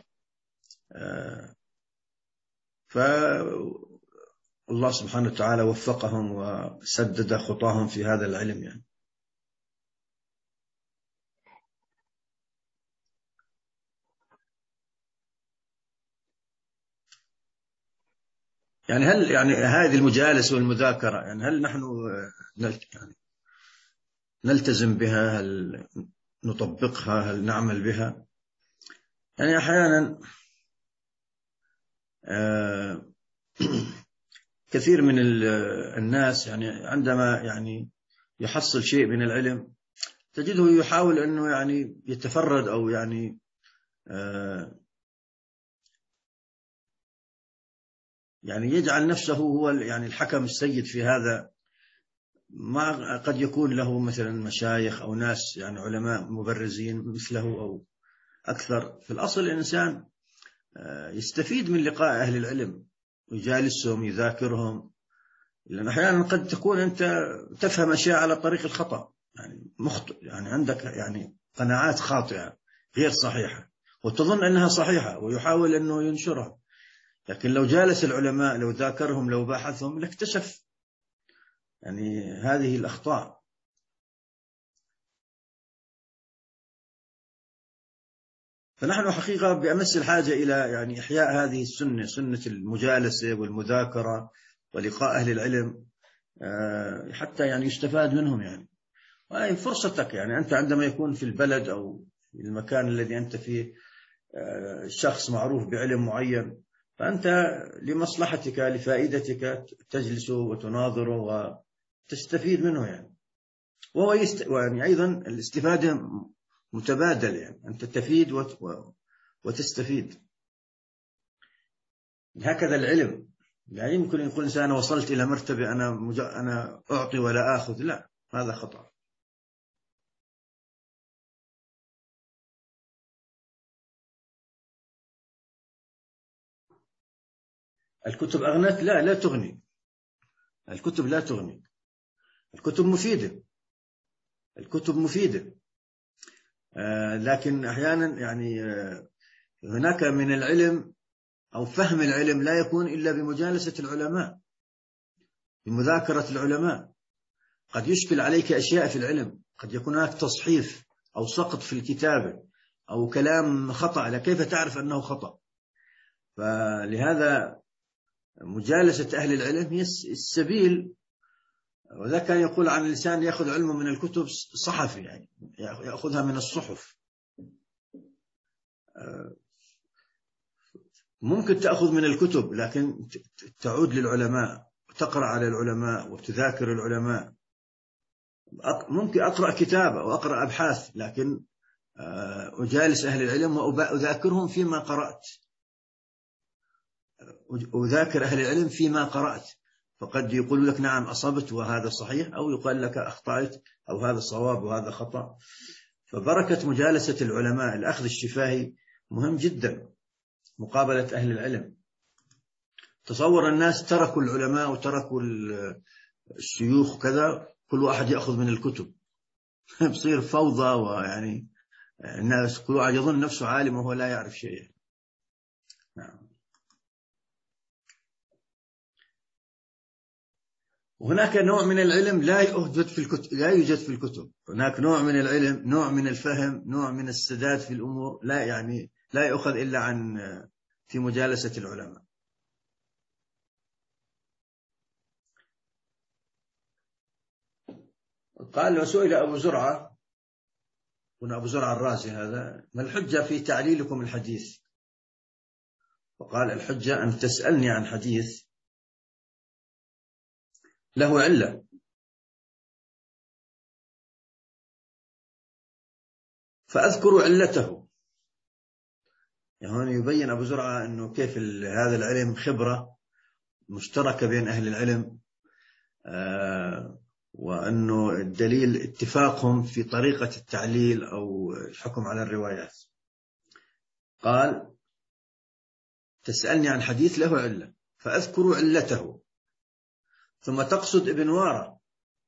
Speaker 1: فالله سبحانه وتعالى وفقهم وسدد خطاهم في هذا العلم يعني. يعني هل يعني هذه المجالسة والمذاكرة يعني هل نحن يعني نلتزم بها؟ هل نطبقها؟ هل نعمل بها؟ يعني أحيانا كثير من الناس يعني عندما يعني يحصل شيء من العلم تجده يحاول أنه يعني يتفرد أو يعني آه يعني يجعل نفسه هو يعني الحكم السيد في هذا. ما قد يكون له مثلا مشايخ أو ناس يعني علماء مبرزين مثله أو أكثر. في الأصل الإنسان يستفيد من لقاء أهل العلم، يجالسهم، يذاكرهم، لأن أحيانا قد تكون أنت تفهم أشياء على طريق الخطأ، يعني مخطئ، يعني عندك يعني قناعات خاطئة غير صحيحة وتظن أنها صحيحة ويحاول أنه ينشرها. لكن لو جالس العلماء، لو ذاكرهم، لو باحثهم، لاكتشف يعني هذه الأخطاء. فنحن حقيقة بأمس الحاجة إلى يعني إحياء هذه السنة، سنة المجالسة والمذاكرة ولقاء أهل العلم، حتى يعني يستفاد منهم. يعني وهي فرصتك، يعني أنت عندما يكون في البلد أو في المكان الذي أنت فيه شخص معروف بعلم معين، فأنت لمصلحتك لفائدتك تجلس وتناظره وتستفيد منه. يعني وهو يست... يعني أيضا الاستفادة متبادل، يعني أنت تفيد وت... وتستفيد. هكذا العلم، يعني يمكن يقول إنسان وصلت إلى مرتبة أنا مج... أنا أعطي ولا آخذ، لا، هذا خطأ. الكتب أغنت؟ لا، لا تغني. الكتب لا تغني. الكتب مفيدة، الكتب مفيدة، آه لكن أحيانا يعني آه هناك من العلم أو فهم العلم لا يكون إلا بمجالسة العلماء، بمذاكرة العلماء. قد يشكل عليك أشياء في العلم، قد يكون هناك تصحيف أو سقط في الكتابة أو كلام خطأ، كيف تعرف أنه خطأ؟ فلهذا مجالسة أهل العلم هي السبيل. وذا كان يقول عن الإنسان يأخذ علمه من الكتب صحفي، يعني يأخذها من الصحف. ممكن تأخذ من الكتب لكن تعود للعلماء وتقرأ على العلماء وتذاكر العلماء. ممكن أقرأ كتاب أو أقرأ أبحاث، لكن أجالس أهل العلم وأذاكرهم فيما قرأت، أذاكر أهل العلم فيما قرأت. فقد يقول لك نعم أصبت وهذا صحيح، أو يقال لك أخطأت أو هذا صواب وهذا خطأ. فبركة مجالسة العلماء، الأخذ الشفاهي مهم جدا، مقابلة أهل العلم. تصور الناس تركوا العلماء وتركوا الشيوخ كذا، كل واحد يأخذ من الكتب بصير فوضى، ويعني الناس كل واحد يظن نفسه عالم وهو لا يعرف شيء. نعم. وهناك نوع من العلم لا يوجد في الكتب، لا يوجد في الكتب. هناك نوع من العلم، نوع من الفهم، نوع من السداد في الأمور، لا يعني لا يؤخذ إلا عن في مجالسة العلماء. قال وسئل أبو زرعة، هنا أبو زرعة الرازي هذا، ما الحجة في تعليلكم الحديث؟ وقال الحجة أن تسألني عن حديث له علة، فأذكر علته. يعني هنا يبين أبو زرعة أنه كيف هذا العلم خبرة مشتركة بين أهل العلم، آه وأنه الدليل اتفاقهم في طريقة التعليل أو الحكم على الروايات. قال تسألني عن حديث له علة فأذكر علته، ثم تقصد ابن وارى،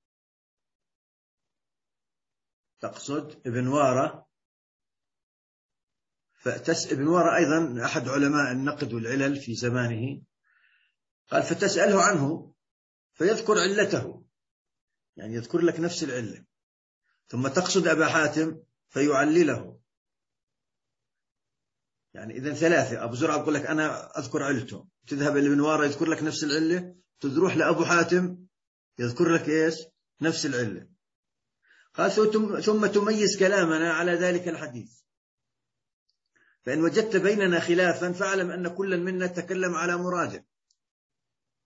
Speaker 1: تقصد ابن وارى فتس ابن وارى أيضا أحد علماء النقد والعلل في زمانه. قال فتسأله عنه فيذكر علته، يعني يذكر لك نفس العلة. ثم تقصد أبا حاتم فيعلله. يعني إذن ثلاثة. أبو زرعة يقول لك أنا أذكر علته، تذهب إلى ابن وارى يذكر لك نفس العلة، تروح لأبو حاتم يذكر لك إيش؟ نفس العلة. قال ثم تميز كلامنا على ذلك الحديث، فإن وجدت بيننا خلافا فاعلم أن كل منا تكلم على مراده،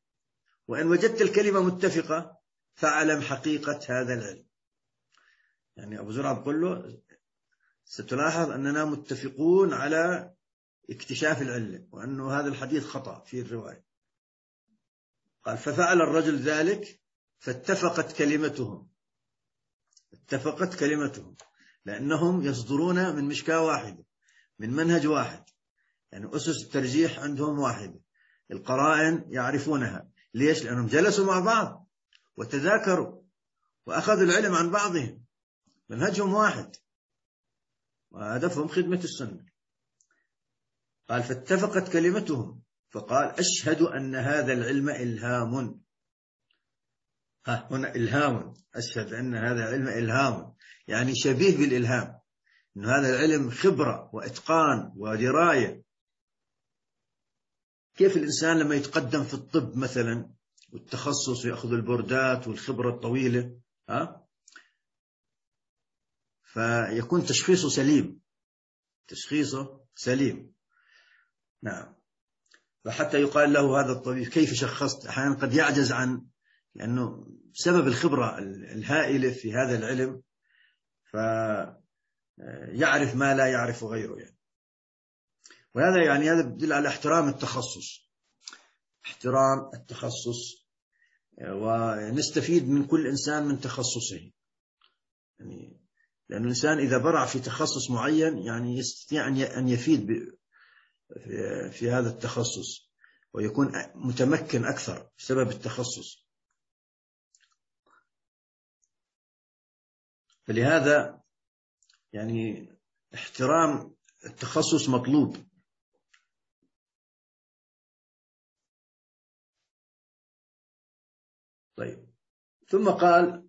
Speaker 1: وإن وجدت الكلمة متفقة فاعلم حقيقة هذا العلم. يعني أبو زرعة بقول له ستلاحظ أننا متفقون على اكتشاف العلة، وأنه هذا الحديث خطأ في الرواية. قال ففعل الرجل ذلك فاتفقت كلمتهم، اتفقت كلمتهم، لأنهم يصدرون من مشكاة واحدة، من منهج واحد، يعني أسس الترجيح عندهم واحدة، القرائن يعرفونها. ليش؟ لأنهم جلسوا مع بعض وتذاكروا وأخذوا العلم عن بعضهم، منهجهم واحد وهدفهم خدمة السنة. قال فاتفقت كلمتهم، فقال أشهد أن هذا العلم إلهام. ها هنا إلهام، أشهد أن هذا العلم إلهام، يعني شبيه بالإلهام، أن هذا العلم خبرة وإتقان ودراية. كيف الإنسان لما يتقدم في الطب مثلا والتخصص ويأخذ البوردات والخبرة الطويلة، ها فيكون تشخيصه سليم، تشخيصه سليم. نعم. فحتى يقال له هذا الطبيب كيف شخصت، أحيانا قد يعجز عن، لأنه بسبب الخبرة الهائلة في هذا العلم فيعرف ما لا يعرف غيره يعني. وهذا يعني هذا يدل على احترام التخصص، احترام التخصص، ونستفيد من كل إنسان من تخصصه يعني. لأن الإنسان إذا برع في تخصص معين يعني يستطيع أن يفيد في هذا التخصص ويكون متمكن أكثر بسبب التخصص. فلهذا يعني احترام التخصص مطلوب. طيب، ثم قال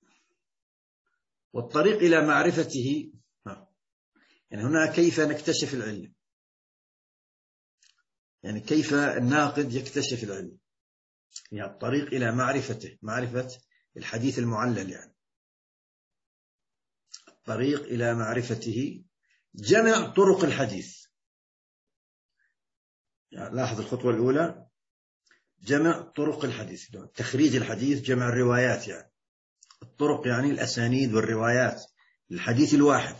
Speaker 1: والطريق إلى معرفته، يعني هنا كيف نكتشف العلم، يعني كيف الناقد يكتشف العلم، يعني الطريق إلى معرفته، معرفة الحديث المعلل، يعني الطريق إلى معرفته جمع طرق الحديث. يعني لاحظ الخطوة الأولى جمع طرق الحديث، تخريج الحديث، جمع الروايات، يعني الطرق يعني الأسانيد والروايات للحديث الواحد.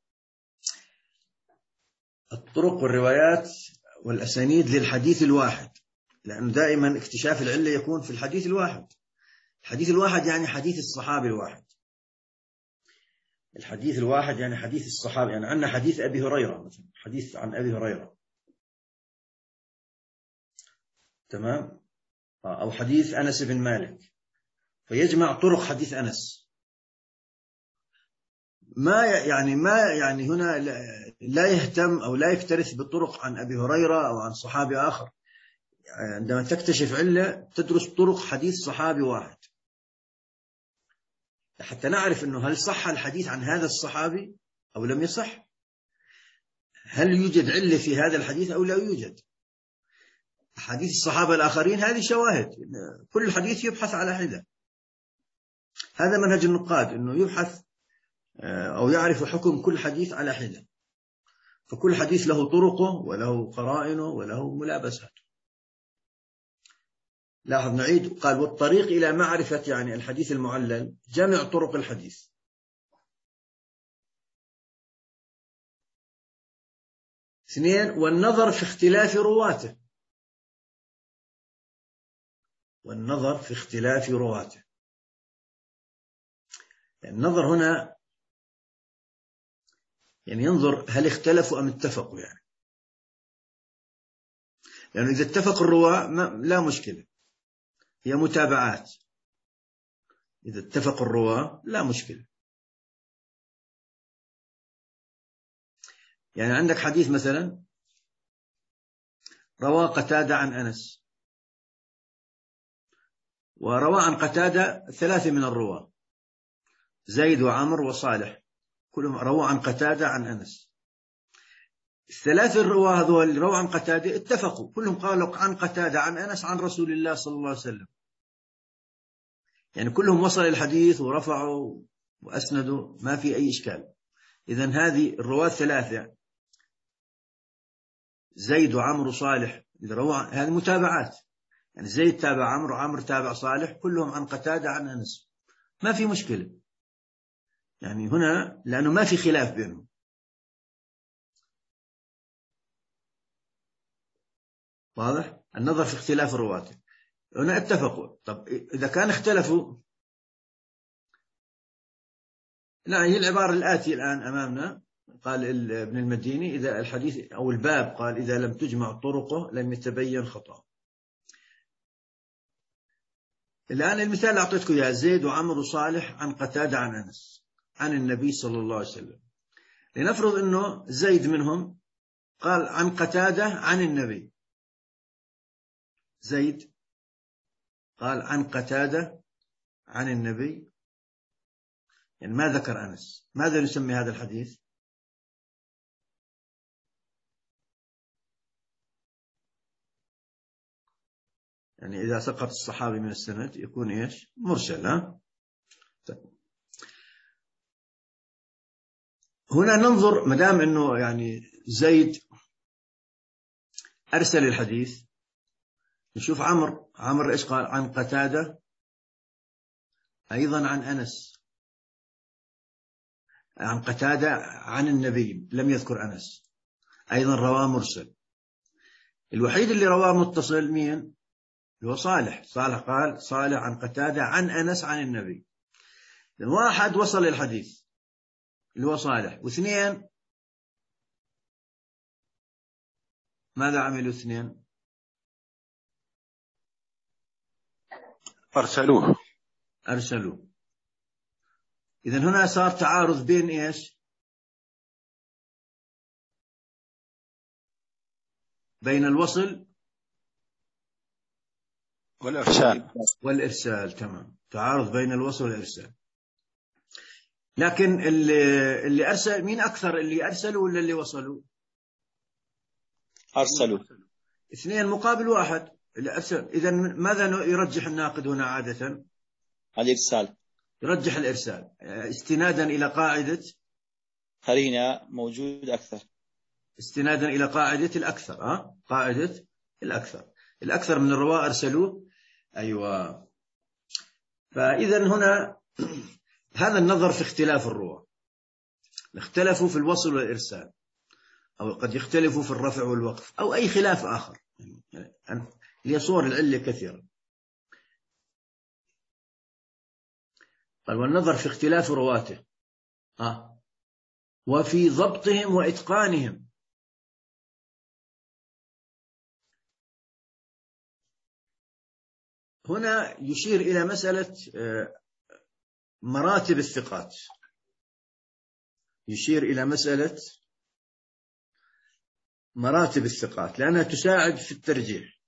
Speaker 1: الطرق والروايات والأسانيد للحديث الواحد، لأن دائما اكتشاف العلة يكون في الحديث الواحد. الحديث الواحد يعني حديث الصحابي الواحد، الحديث الواحد يعني حديث الصحابي. يعني عندنا حديث أبي هريرة مثلا، حديث عن أبي هريرة، تمام، أو حديث أنس بن مالك، فيجمع طرق حديث أنس. ما يعني ما يعني هنا لا يهتم أو لا يكترث بالطرق عن أبي هريرة أو عن صحابي آخر. عندما تكتشف علة تدرس طرق حديث صحابي واحد حتى نعرف أنه هل صح الحديث عن هذا الصحابي أو لم يصح، هل يوجد علة في هذا الحديث أو لا يوجد. حديث الصحابة الآخرين هذه شواهد، كل حديث يبحث على حدة. هذا منهج النقاد، أنه يبحث أو يعرف حكم كل حديث على حدة، فكل حديث له طرقه وله قرائنه وله ملابساته. لاحظ نعيد، قال والطريق إلى معرفة يعني الحديث المعلل جمع طرق الحديث. اثنين، والنظر في اختلاف رواته، والنظر في اختلاف رواته. النظر هنا يعني ينظر هل اختلفوا أم اتفقوا، يعني لأنه إذا اتفق الرواة لا مشكلة، هي متابعات. إذا اتفق الرواة لا مشكلة. يعني عندك حديث مثلا روى قتادة عن أنس، وروى عن قتادة ثلاثة من الرواة، زيد وعمر وصالح، كلهم روى عن قتادة عن أنس. الثلاثة الرواة هذول اللي روى عن قتادة اتفقوا، كلهم قالوا عن قتادة عن أنس عن رسول الله صلى الله عليه وسلم، يعني كلهم وصل الحديث ورفعوا وأسندوا، ما في أي إشكال. إذن هذه الرواة الثلاثة زيد وعمر وصالح إذا روى، هذه متابعات، يعني زيد تابع عمرو، عمرو تابع صالح، كلهم عن قتادة عن أنس، ما في مشكلة. يعني هنا لأنه ما في خلاف بينهم. واضح؟ النظر في اختلاف الرواة. هنا اتفقوا. طب إذا كان اختلفوا، لا، هي العبارة الآتية الآن أمامنا. قال ابن المديني إذا الحديث أو الباب قال إذا لم تجمع طرقه لم يتبين خطأ. الآن المثال اللي أعطيتكم يا زيد وعمر وصالح عن قتادة عن أنس عن النبي صلى الله عليه وسلم. لنفرض أنه زيد منهم قال عن قتادة عن النبي. زيد قال عن قتادة عن النبي، يعني ما ذكر أنس. ماذا نسمي هذا الحديث؟ يعني إذا سقط الصحابي من السند يكون إيش؟ مرسل. ها؟ هنا ننظر مدام أنه يعني زيد أرسل الحديث، نشوف عمر. عمر إيش قال؟ عن قتادة أيضا عن أنس، عن قتادة عن النبي، لم يذكر أنس، أيضا رواه مرسل. الوحيد اللي رواه متصل مين؟ هو صالح. صالح قال صالح عن قتادة عن أنس عن النبي. واحد وصل الحديث اللي هو صالح، واثنين ماذا عملوا اثنين؟
Speaker 2: أرسلوه
Speaker 1: أرسلوا. إذن هنا صار تعارض بين إيش؟ بين الوصل
Speaker 2: والإرسال
Speaker 1: والإرسال. تمام، تعارض بين الوصل والإرسال. لكن اللي, اللي أرسل مين أكثر، اللي أرسلوا ولا اللي وصلوا؟
Speaker 3: أرسلوا.
Speaker 1: اثنين مقابل واحد اللي أرسل. إذن ماذا يرجح الناقد هنا عادة؟
Speaker 3: الإرسال.
Speaker 1: يرجح الإرسال استنادا إلى قاعدة
Speaker 3: قرينة موجود أكثر.
Speaker 1: استنادا إلى قاعدة الأكثر. أه؟ قاعدة الأكثر. الأكثر من الرواة أرسلوه. أيوة. فإذا هنا هذا النظر في اختلاف الرواة. اختلفوا في الوصل والإرسال، أو قد يختلفوا في الرفع والوقف، أو أي خلاف آخر. يعني هي صور العلة كثيرة. قال والنظر في اختلاف رواته آه. وفي ضبطهم وإتقانهم. هنا يشير إلى مسألة مراتب الثقات. يشير إلى مسألة مراتب الثقات لأنها تساعد في الترجيح.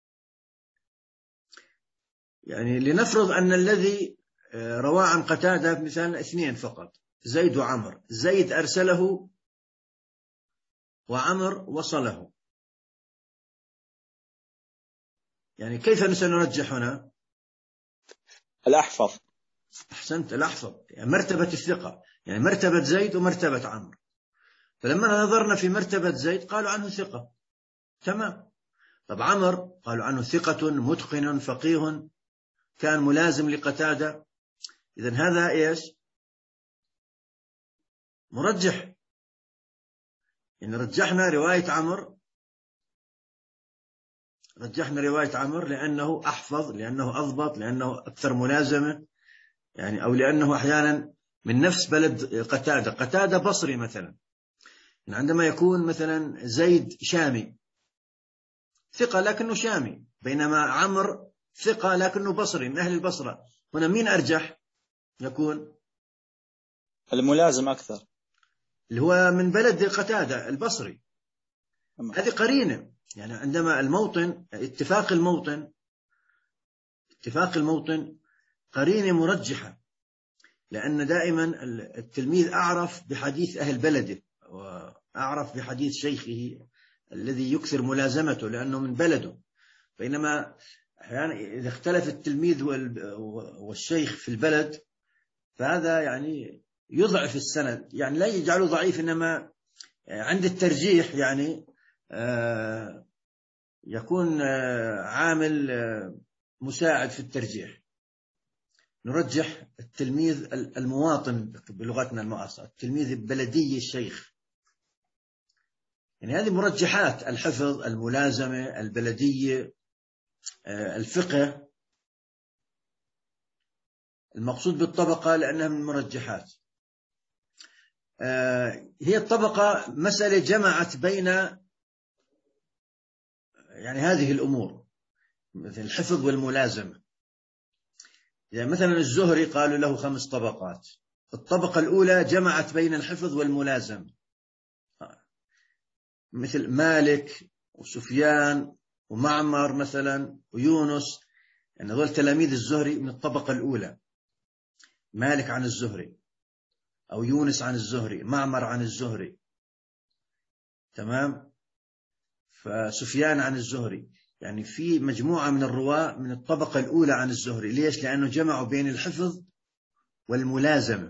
Speaker 1: يعني لنفرض أن الذي روى عن قتادة مثلا اثنين فقط، زيد وعمر. زيد أرسله وعمر وصله. يعني كيف سنرجح هنا؟
Speaker 3: الأحفظ.
Speaker 1: أحسنت، الأحفظ. يعني مرتبة الثقة، يعني مرتبة زيد ومرتبة عمر. فلما نظرنا في مرتبة زيد قالوا عنه ثقة، تمام. طب عمر قالوا عنه ثقة متقن فقيه كان ملازم لقتادة. إذن هذا إيش؟ مرجح. يعني رجحنا رواية عمر، رجحنا رواية عمر لأنه أحفظ، لأنه أضبط، لأنه أكثر ملازمة، يعني أو لأنه أحيانا من نفس بلد قتادة. قتادة بصري مثلا، يعني عندما يكون مثلا زيد شامي ثقة لكنه شامي، بينما عمر ثقة لكنه بصري من أهل البصرة. هنا مين أرجح يكون؟
Speaker 3: الملازم أكثر،
Speaker 1: اللي هو من بلد قتادة البصري. هذه قرينة. يعني عندما الموطن، اتفاق الموطن، اتفاق الموطن قرينة مرجحة، لأن دائما التلميذ أعرف بحديث أهل بلده وأعرف بحديث شيخه الذي يكثر ملازمته لأنه من بلده. بينما أحيانا إذا اختلف التلميذ والشيخ في البلد فهذا يعني يضعف السند، يعني لا يجعله ضعيف، إنما عند الترجيح يعني يكون عامل مساعد في الترجيح. نرجح التلميذ المواطن بلغتنا المعاصرة، التلميذ البلدي الشيخ. يعني هذه مرجحات: الحفظ، الملازمة، البلدية، الفقه. المقصود بالطبقة لأنها من المرجحات. هي الطبقة مسألة جمعت بين يعني هذه الأمور مثل الحفظ والملازمة. يعني مثلا الزهري قالوا له خمس طبقات. الطبقة الأولى جمعت بين الحفظ والملازمة، مثل مالك وسفيان ومعمر مثلا ويونس. يعني هذول تلاميذ الزهري من الطبقة الأولى. مالك عن الزهري، أو يونس عن الزهري، معمر عن الزهري، تمام. فسفيان عن الزهري. يعني في مجموعة من الرواة من الطبقة الأولى عن الزهري. ليش؟ لأنه جمعوا بين الحفظ والملازمة،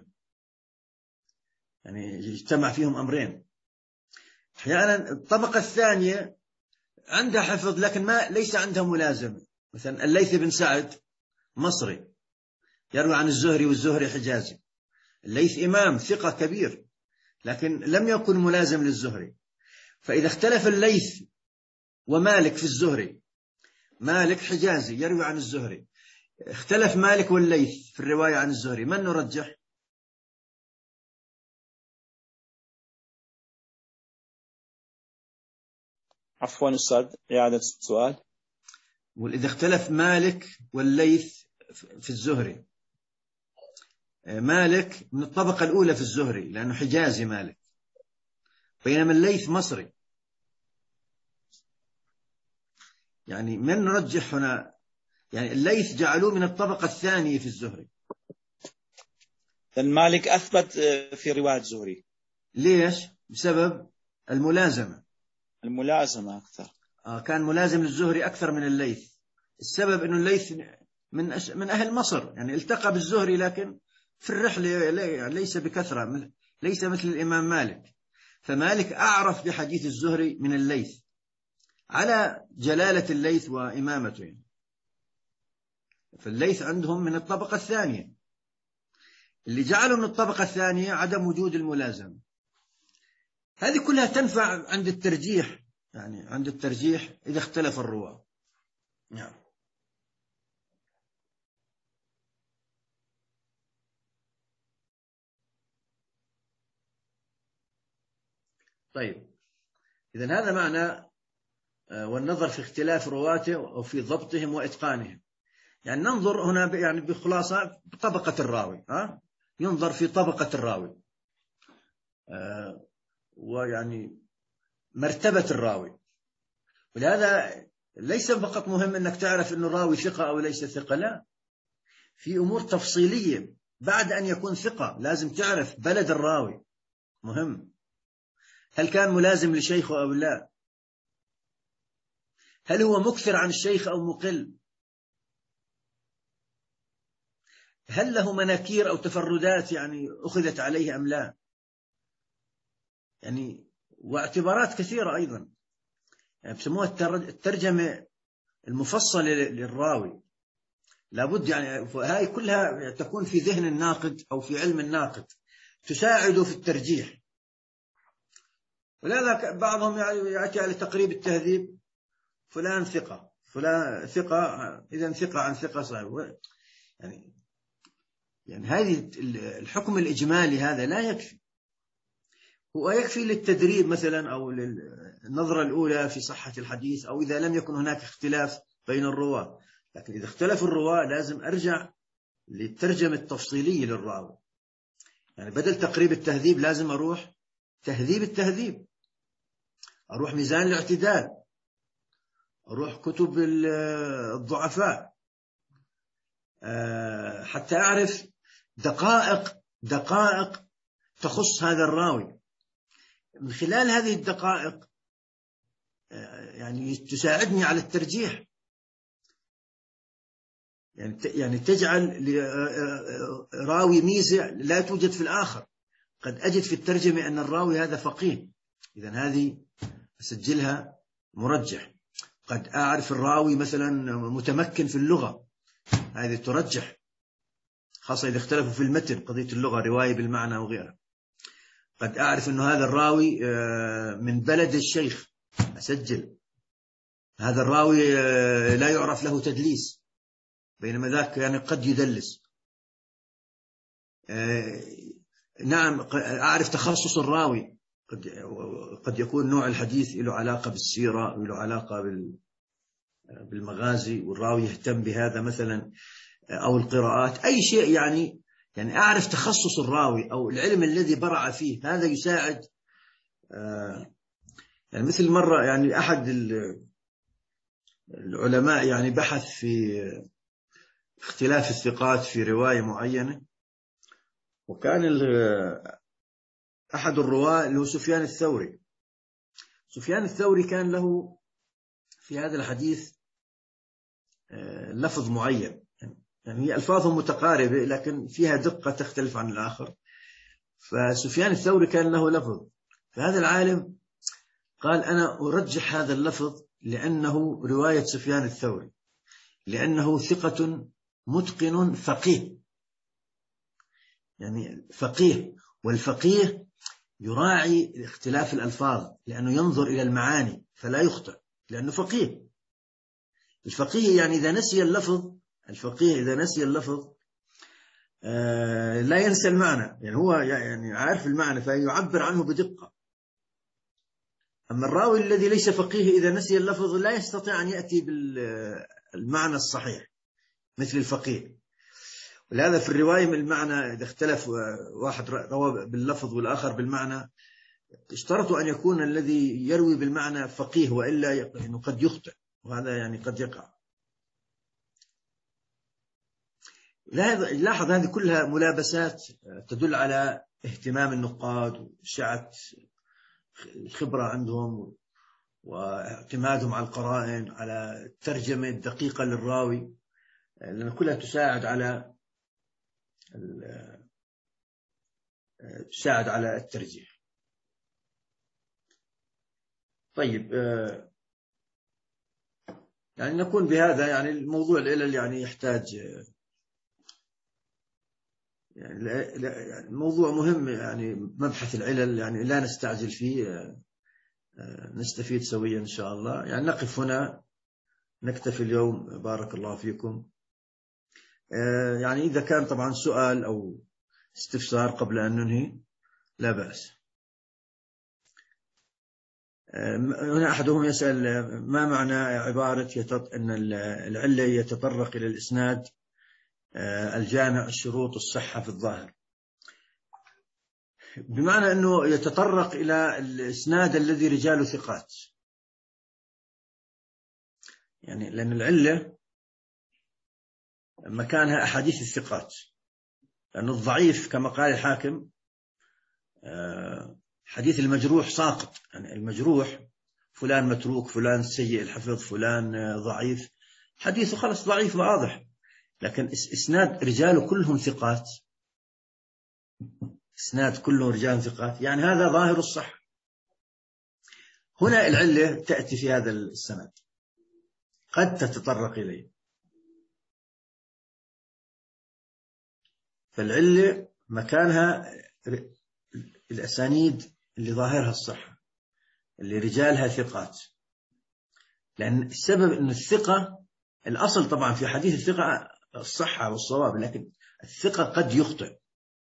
Speaker 1: يعني اجتمع فيهم أمرين. أحيانا الطبقة الثانية عندها حفظ لكن ما ليس عندها ملازمة. مثلا الليث بن سعد مصري يروي عن الزهري والزهري حجازي. الليث إمام ثقة كبير لكن لم يكن ملازم للزهري. فإذا اختلف الليث ومالك في الزهري، مالك حجازي يروي عن الزهري، اختلف مالك والليث في الرواية عن الزهري، من نرجح؟
Speaker 3: عفوا أستاذ، إعادة السؤال.
Speaker 1: وإذا اختلف مالك والليث في الزهري، مالك من الطبقة الأولى في الزهري لأنه حجازي مالك، بينما الليث مصري. يعني من نرجح هنا؟ يعني الليث جعلوه من الطبقة الثانية في الزهري.
Speaker 3: لأن مالك أثبت في رواية الزهري.
Speaker 1: ليش؟ بسبب الملازمة.
Speaker 3: الملازمة أكثر.
Speaker 1: آه كان ملازم للزهري أكثر من الليث. السبب أنه الليث من من أهل مصر، يعني التقى بالزهري لكن في الرحلة ليس بكثرة، ليس مثل الإمام مالك. فمالك أعرف بحديث الزهري من الليث على جلالة الليث وإمامته. فالليث عندهم من الطبقة الثانية. اللي جعلوا من الطبقة الثانية عدم وجود الملازمة. هذه كلها تنفع عند الترجيح، يعني عند الترجيح إذا اختلف الرواة. نعم. طيب، إذن هذا معنى والنظر في اختلاف رواته أو في ضبطهم وإتقانهم. يعني ننظر هنا يعني بخلاصة بطبقة الراوي. ها؟ ينظر في طبقة الراوي آه ويعني مرتبة الراوي. ولهذا ليس فقط مهم أنك تعرف أنه الراوي ثقة أو ليس ثقة، لا، في أمور تفصيلية بعد أن يكون ثقة. لازم تعرف بلد الراوي، مهم. هل كان ملازم لشيخه أو لا؟ هل هو مكثر عن الشيخ أو مقل؟ هل له مناكير أو تفردات يعني أخذت عليه أم لا؟ يعني واعتبارات كثيرة أيضا، يعني بسموها الترجمة المفصلة للراوي. لابد يعني هاي كلها تكون في ذهن الناقد أو في علم الناقد، تساعده في الترجيح. ولذلك بعضهم يأتي على تقريب التهذيب: فلان ثقة، فلان ثقة، إذن ثقة عن ثقة صحيح. يعني يعني هذه الحكم الإجمالي هذا لا يكفي. هو يكفي للتدريب مثلا أو للنظرة الأولى في صحة الحديث، أو إذا لم يكن هناك اختلاف بين الرواة. لكن إذا اختلف الرواة لازم أرجع للترجمة التفصيلية للراوي. يعني بدل تقريب التهذيب لازم أروح تهذيب التهذيب، أروح ميزان الاعتدال، أروح كتب الضعفاء، حتى أعرف دقائق دقائق تخص هذا الراوي. من خلال هذه الدقائق يعني تساعدني على الترجيح، يعني يعني تجعل راوي ميزة لا توجد في الآخر. قد أجد في الترجمة أن الراوي هذا فقيه، إذن هذه أسجلها مرجح. قد أعرف الراوي مثلا متمكن في اللغة، هذه ترجح. خاصة إذا اختلفوا في المتن، قضية اللغة، رواية بالمعنى وغيرها. قد أعرف أنه هذا الراوي من بلد الشيخ، أسجل هذا الراوي لا يعرف له تدليس، بينما ذاك يعني قد يدلس. نعم، أعرف تخصص الراوي، قد قد يكون نوع الحديث له علاقة بالسيرة وله علاقة بالمغازي، والراوي يهتم بهذا مثلا، أو القراءات، أي شيء يعني. يعني أعرف تخصص الراوي أو العلم الذي برع فيه، هذا يساعد. يعني مثل مرة يعني أحد العلماء يعني بحث في اختلاف الثقات في رواية معينة، وكان أحد الرواة اللي هو سفيان الثوري. سفيان الثوري كان له في هذا الحديث لفظ معين، يعني هي ألفاظهم متقاربة لكن فيها دقة تختلف عن الآخر. فسفيان الثوري كان له لفظ، فهذا العالم قال أنا أرجح هذا اللفظ لأنه رواية سفيان الثوري، لأنه ثقة متقن فقيه. يعني فقيه، والفقيه يراعي اختلاف الألفاظ لأنه ينظر إلى المعاني فلا يخطئ، لأنه فقيه. الفقيه يعني إذا نسي اللفظ، الفقيه إذا نسي اللفظ آه لا ينسى المعنى، يعني هو يعني عارف المعنى فيعبر عنه بدقة. أما الراوي الذي ليس فقيه إذا نسي اللفظ لا يستطيع أن يأتي بالمعنى الصحيح مثل الفقيه. ولهذا في الرواية من المعنى إذا اختلف واحد روى باللفظ والآخر بالمعنى، اشترطوا أن يكون الذي يروي بالمعنى فقيه، وإلا إنه قد يخطئ، وهذا يعني قد يقع. لاحظ هذه كلها ملابسات تدل على اهتمام النقاد وسعة الخبرة عندهم واعتمادهم على القرائن، على الترجمة الدقيقة للراوي، لأن كلها تساعد على تساعد على الترجيح. طيب، يعني نكون بهذا، يعني الموضوع العلل يعني يحتاج، يعني الموضوع مهم، يعني مبحث العلل يعني لا نستعجل فيه، نستفيد سويا إن شاء الله. يعني نقف هنا، نكتفي اليوم، بارك الله فيكم. يعني إذا كان طبعا سؤال أو استفسار قبل أن ننهي لا بأس. هنا أحدهم يسأل ما معنى عبارة يتط... أن العلة يتطرق إلى الإسناد الجامع شروط الصحة في الظاهر، بمعنى أنه يتطرق إلى الإسناد الذي رجاله ثقات. يعني لأن العلة مكانها أحاديث الثقات، لأن الضعيف كما قال الحاكم حديث المجروح ساقط. يعني المجروح فلان متروك، فلان سيء الحفظ، فلان ضعيف، حديثه خلص ضعيف واضح. لكن إسناد رجاله كلهم ثقات، إسناد كلهم رجال ثقات، يعني هذا ظاهر الصح. هنا العلة تأتي في هذا السند، قد تتطرق إليه. فالعلة مكانها الأسانيد اللي ظاهرها الصحة، اللي رجالها ثقات. لأن السبب أن الثقة الأصل طبعا في حديث الثقة الصحة والصواب، لكن الثقة قد يخطئ.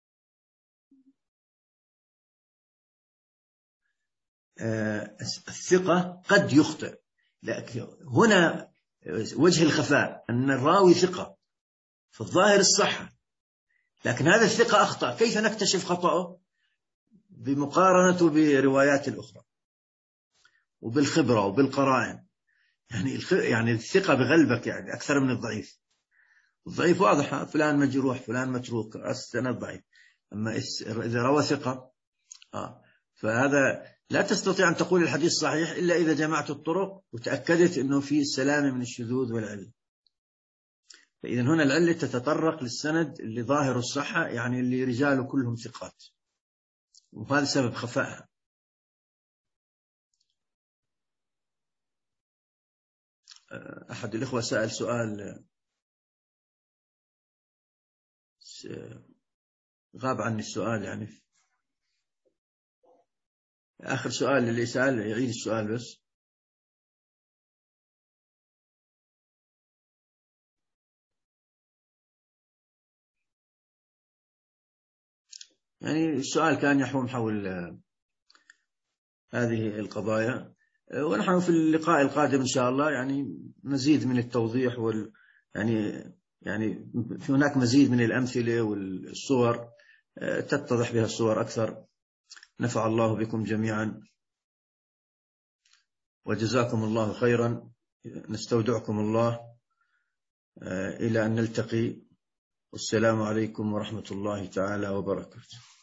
Speaker 1: الثقة قد يخطئ، لكن هنا وجه الخفاء أن الراوي ثقة في الظاهر الصحة، لكن هذا الثقة أخطأ. كيف نكتشف خطأه؟ بمقارنته بروايات الأخرى وبالخبرة وبالقرائن. يعني يعني الثقة بغلبك يعني أكثر من الضعيف. الضعيف واضح، فلان مجروح، فلان متروك، السند ضعيف. أما إذا روى ثقة آه فهذا لا تستطيع أن تقول الحديث صحيح إلا إذا جمعت الطرق وتأكدت أنه فيه السلامة من الشذوذ والعلة. فإذا هنا العلة تتطرق للسند اللي ظاهر الصحة، يعني اللي رجاله كلهم ثقات، وهذا سبب خفائها. أحد الإخوة سأل سؤال غاب عني السؤال يعني. آخر سؤال اللي سأل يعيد السؤال بس. يعني السؤال كان يحوم حول هذه القضايا، ونحن في اللقاء القادم إن شاء الله يعني مزيد من التوضيح وال يعني يعني في هناك مزيد من الأمثلة والصور تتضح بها الصور أكثر. نفع الله بكم جميعا وجزاكم الله خيرا. نستودعكم الله إلى أن نلتقي، والسلام عليكم ورحمة الله تعالى وبركاته.